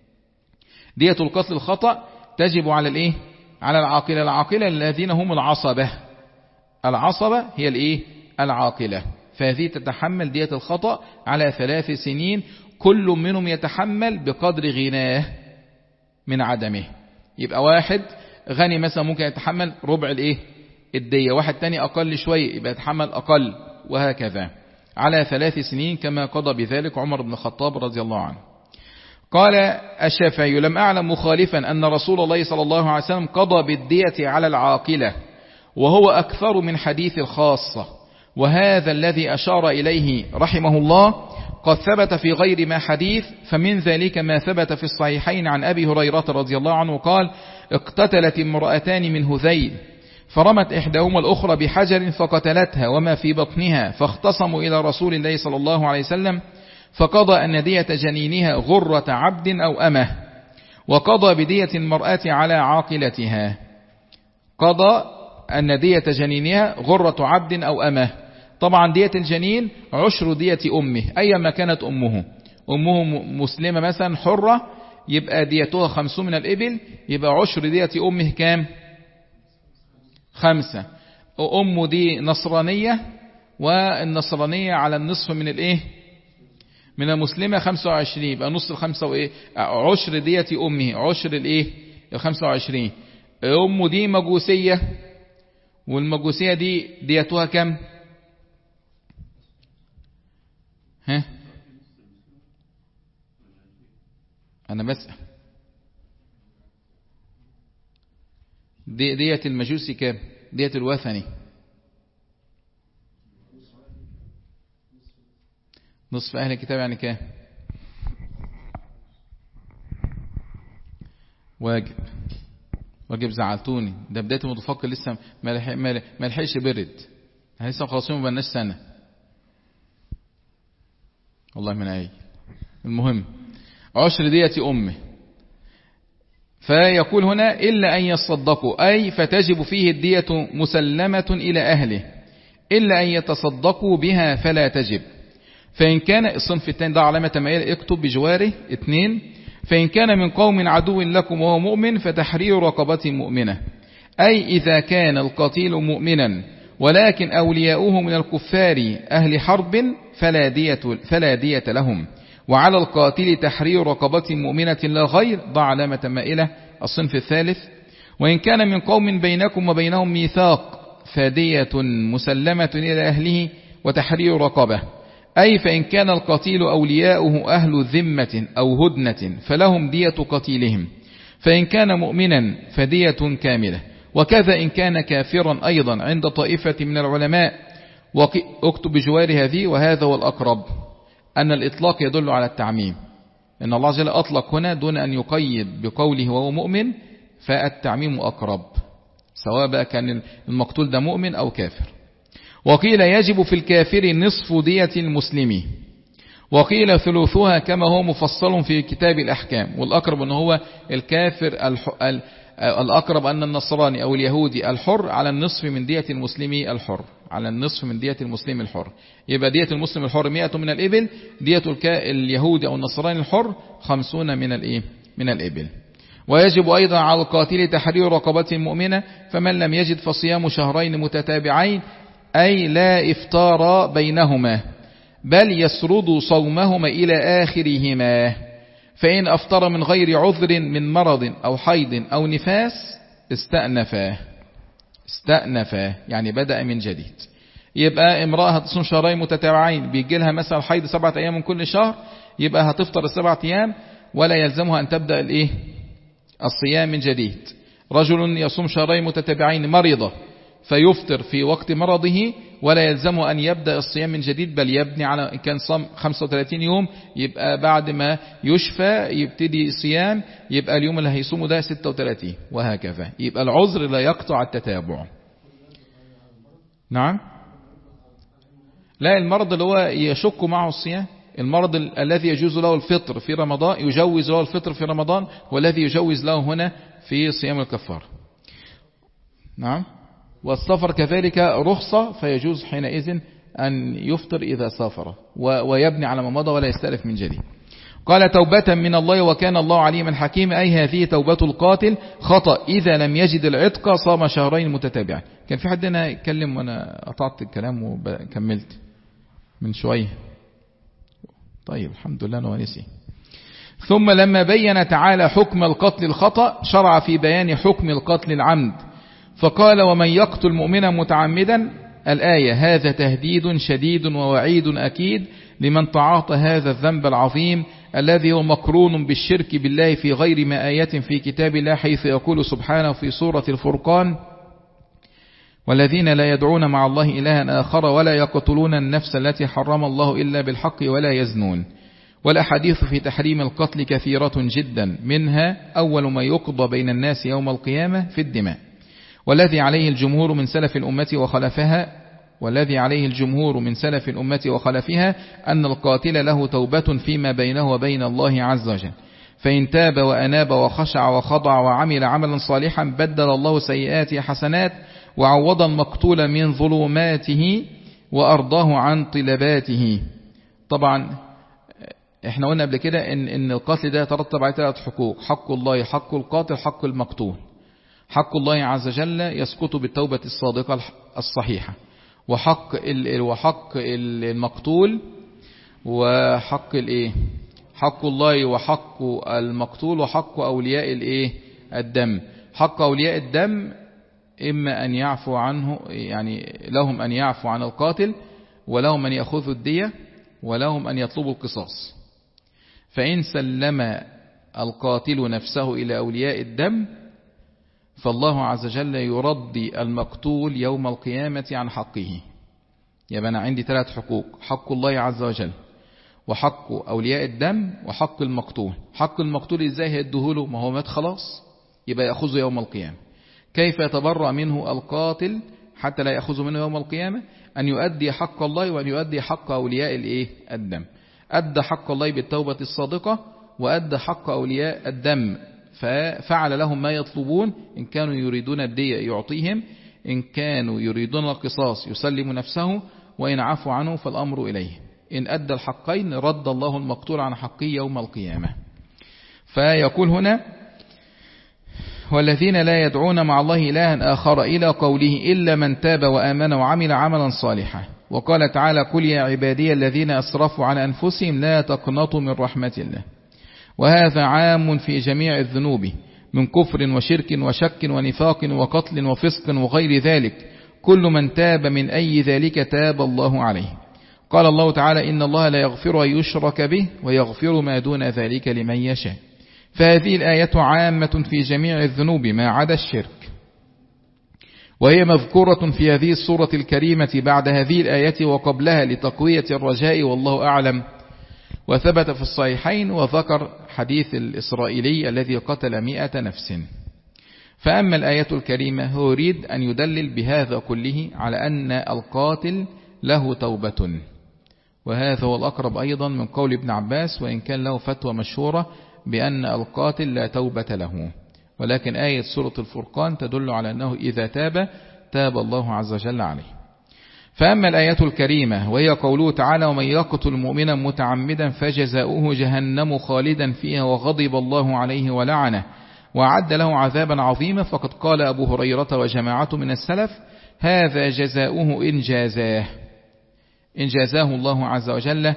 دية القتل الخطأ تجب على الإيه؟ على العاقلة، العاقلة الذين هم العصبة، العصبة هي الإيه؟ العاقلة، فهذه تتحمل دية الخطأ على ثلاث سنين، كل منهم يتحمل بقدر غناه من عدمه. يبقى واحد غني مثلا ممكن يتحمل ربع الإيه؟ الدية، واحد تاني أقل شوية يبقى يتحمل أقل، وهكذا. على ثلاث سنين كما قضى بذلك عمر بن الخطاب رضي الله عنه. قال الشافعي لم أعلم مخالفا أن رسول الله صلى الله عليه وسلم قضى بالدية على العاقلة وهو أكثر من حديث الخاصة، وهذا الذي أشار إليه رحمه الله قد ثبت في غير ما حديث، فمن ذلك ما ثبت في الصحيحين عن أبي هريرة رضي الله عنه قال اقتتلت امرأتان من هذيل فرمت إحداهما الأخرى بحجر فقتلتها وما في بطنها، فاختصموا إلى رسول الله صلى الله عليه وسلم فقضى أن دية جنينها غرة عبد أو أمه، وقضى بدية المرأة على عاقلتها. قضى أن دية جنينها غرة عبد أو أمه. طبعا دية الجنين عشر دية أمه أيما كانت أمه. أمه مسلمة مثلا حرة يبقى ديتها خمسون من الإبل، يبقى عشر دية أمه كام؟ خمسة. أمه دي نصرانية، والنصرانية على النصف من الإيه؟ من المسلمة خمسة وعشرين، يبقى نص الخمسة وإيه؟ عشر دية أمه، عشر الإيه؟ الخمسة وعشرين. أمه دي مجوسية، والمجوسية دي ديتها كم؟ ها؟ أنا بسأل. دي دية المجوسي كام؟ دية الوثني نصف أهل الكتاب يعني كام؟ واجب. واجب زعلتوني، ده بداية المتفقد لسه ما لحقش برد، لسه خلاصين ما بقناش سنة والله من أي. المهم عشر دية أمه. فيقول هنا إلا أن يصدقوا، أي فتجب فيه الدية مسلمة إلى أهله، إلا أن يتصدقوا بها فلا تجب. فإن كان الصنف الثاني ده علامة مائلة اكتب بجواره اثنين. فإن كان من قوم عدو لكم وهو مؤمن فتحرير رقبة مؤمنة، أي إذا كان القتيل مؤمنا ولكن أولياؤه من الكفار أهل حرب فلا دية, فلا دية لهم، وعلى القاتل تحرير رقبة مؤمنة لا غير، ضع علامة مائلة الصنف الثالث. وإن كان من قوم بينكم وبينهم ميثاق فدية مسلمة إلى أهله وتحرير رقبة، أي فإن كان القتيل أولياؤه أهل ذمة أو هدنة فلهم دية قتيلهم، فإن كان مؤمنا فدية كاملة. وكذا إن كان كافرا أيضا عند طائفة من العلماء. واكتب بجوار هذه، وهذا هو الأقرب، أن الإطلاق يدل على التعميم، إن الله جل أطلق هنا دون أن يقيد بقوله وهو مؤمن، فالتعميم أقرب سواء بقى كان المقتول ده مؤمن أو كافر. وقيل يجب في الكافر نصف دية المسلم، وقيل ثلثها كما هو مفصل في كتاب الأحكام. والأقرب أنه هو الكافر الح... ال... الأقرب أن النصراني أو اليهودي الحر على النصف من دية المسلم الحر، على النصف من دية المسلم الحر. يبقى دية المسلم الحر مئة من الإبل، دية اليهودي أو النصراني الحر خمسون من الإيه؟ من الإبل. ويجب أيضا على القاتل تحرير رقبة مؤمنة، فمن لم يجد فصيام شهرين متتابعين، أي لا إفطار بينهما، بل يسرد صومهما إلى آخرهما. فإن أفطر من غير عذر من مرض أو حيض أو نفاس استأنفاه استأنفاه يعني بدأ من جديد. يبقى امرأة هتصوم شهرين متتابعين، بيجي لها مثلا حيض سبعة أيام من كل شهر، يبقى هتفطر السبعة أيام ولا يلزمها أن تبدأ الإيه؟ الصيام من جديد. رجل يصوم شهرين متتابعين مريضة فيفطر في وقت مرضه ولا يلزمه أن يبدأ الصيام من جديد، بل يبني على إن كان صام خمسة وثلاثين يوم يبقى بعد ما يشفى يبتدي صيام، يبقى اليوم اللي هيصومه ده ستة وثلاثين وهكذا. يبقى العذر لا يقطع التتابع. نعم، لا المرض اللي هو يشك معه الصيام، المرض الذي يجوز له الفطر في رمضان يجوز له الفطر في رمضان، والذي يجوز له هنا في صيام الكفار. نعم. والسفر كذلك رخصة، فيجوز حينئذ أن يفطر إذا سافر ويبني على ما مضى ولا يستألف من جديد. قال توبة من الله وكان الله عليما حكيما، أي هذه توبة القاتل خطأ إذا لم يجد العتق صام شهرين متتابعين. كان في حد هنا يتكلم وأنا قطعت الكلام وكملت من شوية. طيب الحمد لله أنا نسي. ثم لما بين تعالى حكم القتل الخطأ شرع في بيان حكم القتل العمد، فقال ومن يقتل مؤمنا متعمدا الآية: هذا تهديد شديد ووعيد أكيد لمن تعاطى هذا الذنب العظيم الذي هو مقرون بالشرك بالله في غير ما آية في كتاب الله، حيث يقول سبحانه في سورة الفرقان: والذين لا يدعون مع الله إلها آخر ولا يقتلون النفس التي حرم الله إلا بالحق ولا يزنون. والأحاديث في تحريم القتل كثيرة جدا، منها أول ما يقضى بين الناس يوم القيامة في الدماء، والذي عليه الجمهور من سلف الأمة وخلفها والذي عليه الجمهور من سلف الأمة وخلفها أن القاتل له توبة فيما بينه وبين الله عز وجل، فإن تاب وأناب وخشع وخضع وعمل عملا صالحا بدل الله سيئاته حسنات، وعوض المقتول من ظلماته وأرضاه عن طلباته. طبعا احنا قلنا قبل كده ان, إن القتل ده يترتب على ثلاث حقوق: حق الله، حق القاتل، حق المقتول. حق الله عز وجل يسقط بالتوبة الصادقة الصحيحة، وحق وحق المقتول وحق الايه حق الله وحق المقتول وحق أولياء الايه الدم. حق أولياء الدم إما أن يعفو عنه، يعني لهم أن يعفو عن القاتل، ولهم أن يأخذوا الدية، ولهم أن يطلبوا القصاص. فإن سلم القاتل نفسه إلى أولياء الدم فالله عز وجل يرضي المقتول يوم القيامة عن حقه. يبقى أنا عندي ثلاث حقوق: حق الله عز وجل، وحق أولياء الدم، وحق المقتول. حق المقتول إزاي هيدهوله؟ ما هو مات خلاص، يبقى يأخذه يوم القيامة. كيف يتبرأ منه القاتل حتى لا يأخذ منه يوم القيامة؟ أن يؤدي حق الله وأن يؤدي حق أولياء الإيه الدم. أدى حق الله بالتوبة الصادقة، وأدى حق أولياء الدم، ففعل لهم ما يطلبون. إن كانوا يريدون الدية يعطيهم، إن كانوا يريدون القصاص يسلم نفسه، وإن عفوا عنه فالأمر إليه. إن أدى الحقين رد الله المقتول عن حقه يوم القيامة. فيقول هنا: والذين لا يدعون مع الله إلها آخر إلى قوله: إلا من تاب وآمن وعمل عملا صالحا. وقال تعالى: قل يا عبادي الذين أسرفوا على أنفسهم لا تقنطوا من رحمة الله. وهذا عام في جميع الذنوب من كفر وشرك وشك ونفاق وقتل وفسق وغير ذلك، كل من تاب من أي ذلك تاب الله عليه. قال الله تعالى: إن الله لا يغفر أن يشرك به ويغفر ما دون ذلك لمن يشاء. فهذه الآية عامة في جميع الذنوب ما عدا الشرك، وهي مذكورة في هذه السورة الكريمة بعد هذه الآية وقبلها لتقوية الرجاء، والله أعلم. وثبت في الصحيحين، وذكر حديث الإسرائيلي الذي قتل مئة نفس. فأما الآية الكريمة هو يريد أن يدلل بهذا كله على أن القاتل له توبة، وهذا هو الأقرب أيضا من قول ابن عباس، وإن كان له فتوى مشهورة بأن القاتل لا توبة له، ولكن آية سورة الفرقان تدل على أنه إذا تاب تاب الله عز وجل عليه. فأما الآية الكريمة وهي قوله تعالى: ومن يقتل مؤمنا متعمدا فجزاؤه جهنم خالدا فيها وغضب الله عليه ولعنه وأعد له عذابا عظيما، فقد قال أبو هريرة وجماعة من السلف: هذا جزاؤه إن جازاه إن جازاه الله عز وجل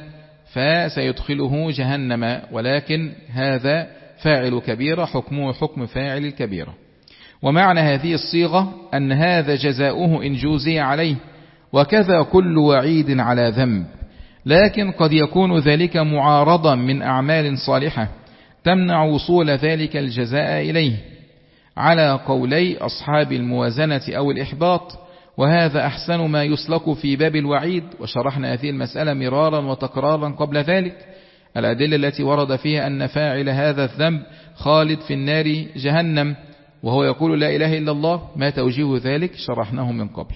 فسيدخله جهنم، ولكن هذا فاعل كبيرة حكمه حكم فاعل الكبيرة. ومعنى هذه الصيغة أن هذا جزاؤه إن جوزي عليه، وكذا كل وعيد على ذنب، لكن قد يكون ذلك معارضا من أعمال صالحة تمنع وصول ذلك الجزاء إليه، على قولي أصحاب الموازنة أو الإحباط، وهذا أحسن ما يسلك في باب الوعيد. وشرحنا هذه المسألة مرارا وتكرارا قبل ذلك، الأدلة التي ورد فيها أن فاعل هذا الذنب خالد في النار جهنم وهو يقول لا إله إلا الله، ما توجيه ذلك شرحناه من قبل.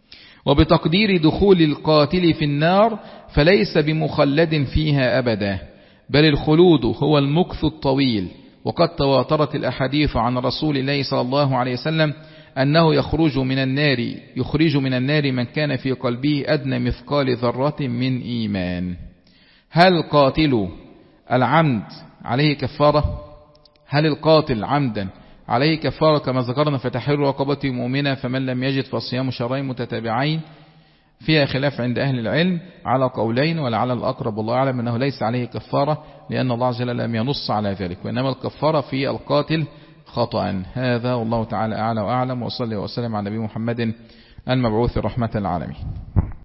وبتقدير دخول القاتل في النار فليس بمخلد فيها أبدا، بل الخلود هو المكث الطويل. وقد تواترت الأحاديث عن رسول الله صلى الله عليه وسلم أنه يخرج من النار يخرج من النار من كان في قلبه أدنى مثقال ذرة من إيمان. هل قاتل العمد عليه كفارة؟ هل القاتل عمدا عليه كفارة كما ذكرنا فتحرير رقبة مؤمنة، فمن لم يجد فصيام شهرين متتابعين؟ فيها خلاف عند أهل العلم على قولين، ولعل الأقرب والله أعلم أنه ليس عليه كفارة، لأن الله جل لم ينص على ذلك، وإنما الكفارة في القاتل خطأ. هذا والله تعالى أعلى وأعلم، وصلي وسلم على نبي محمد المبعوث رحمة العالمين.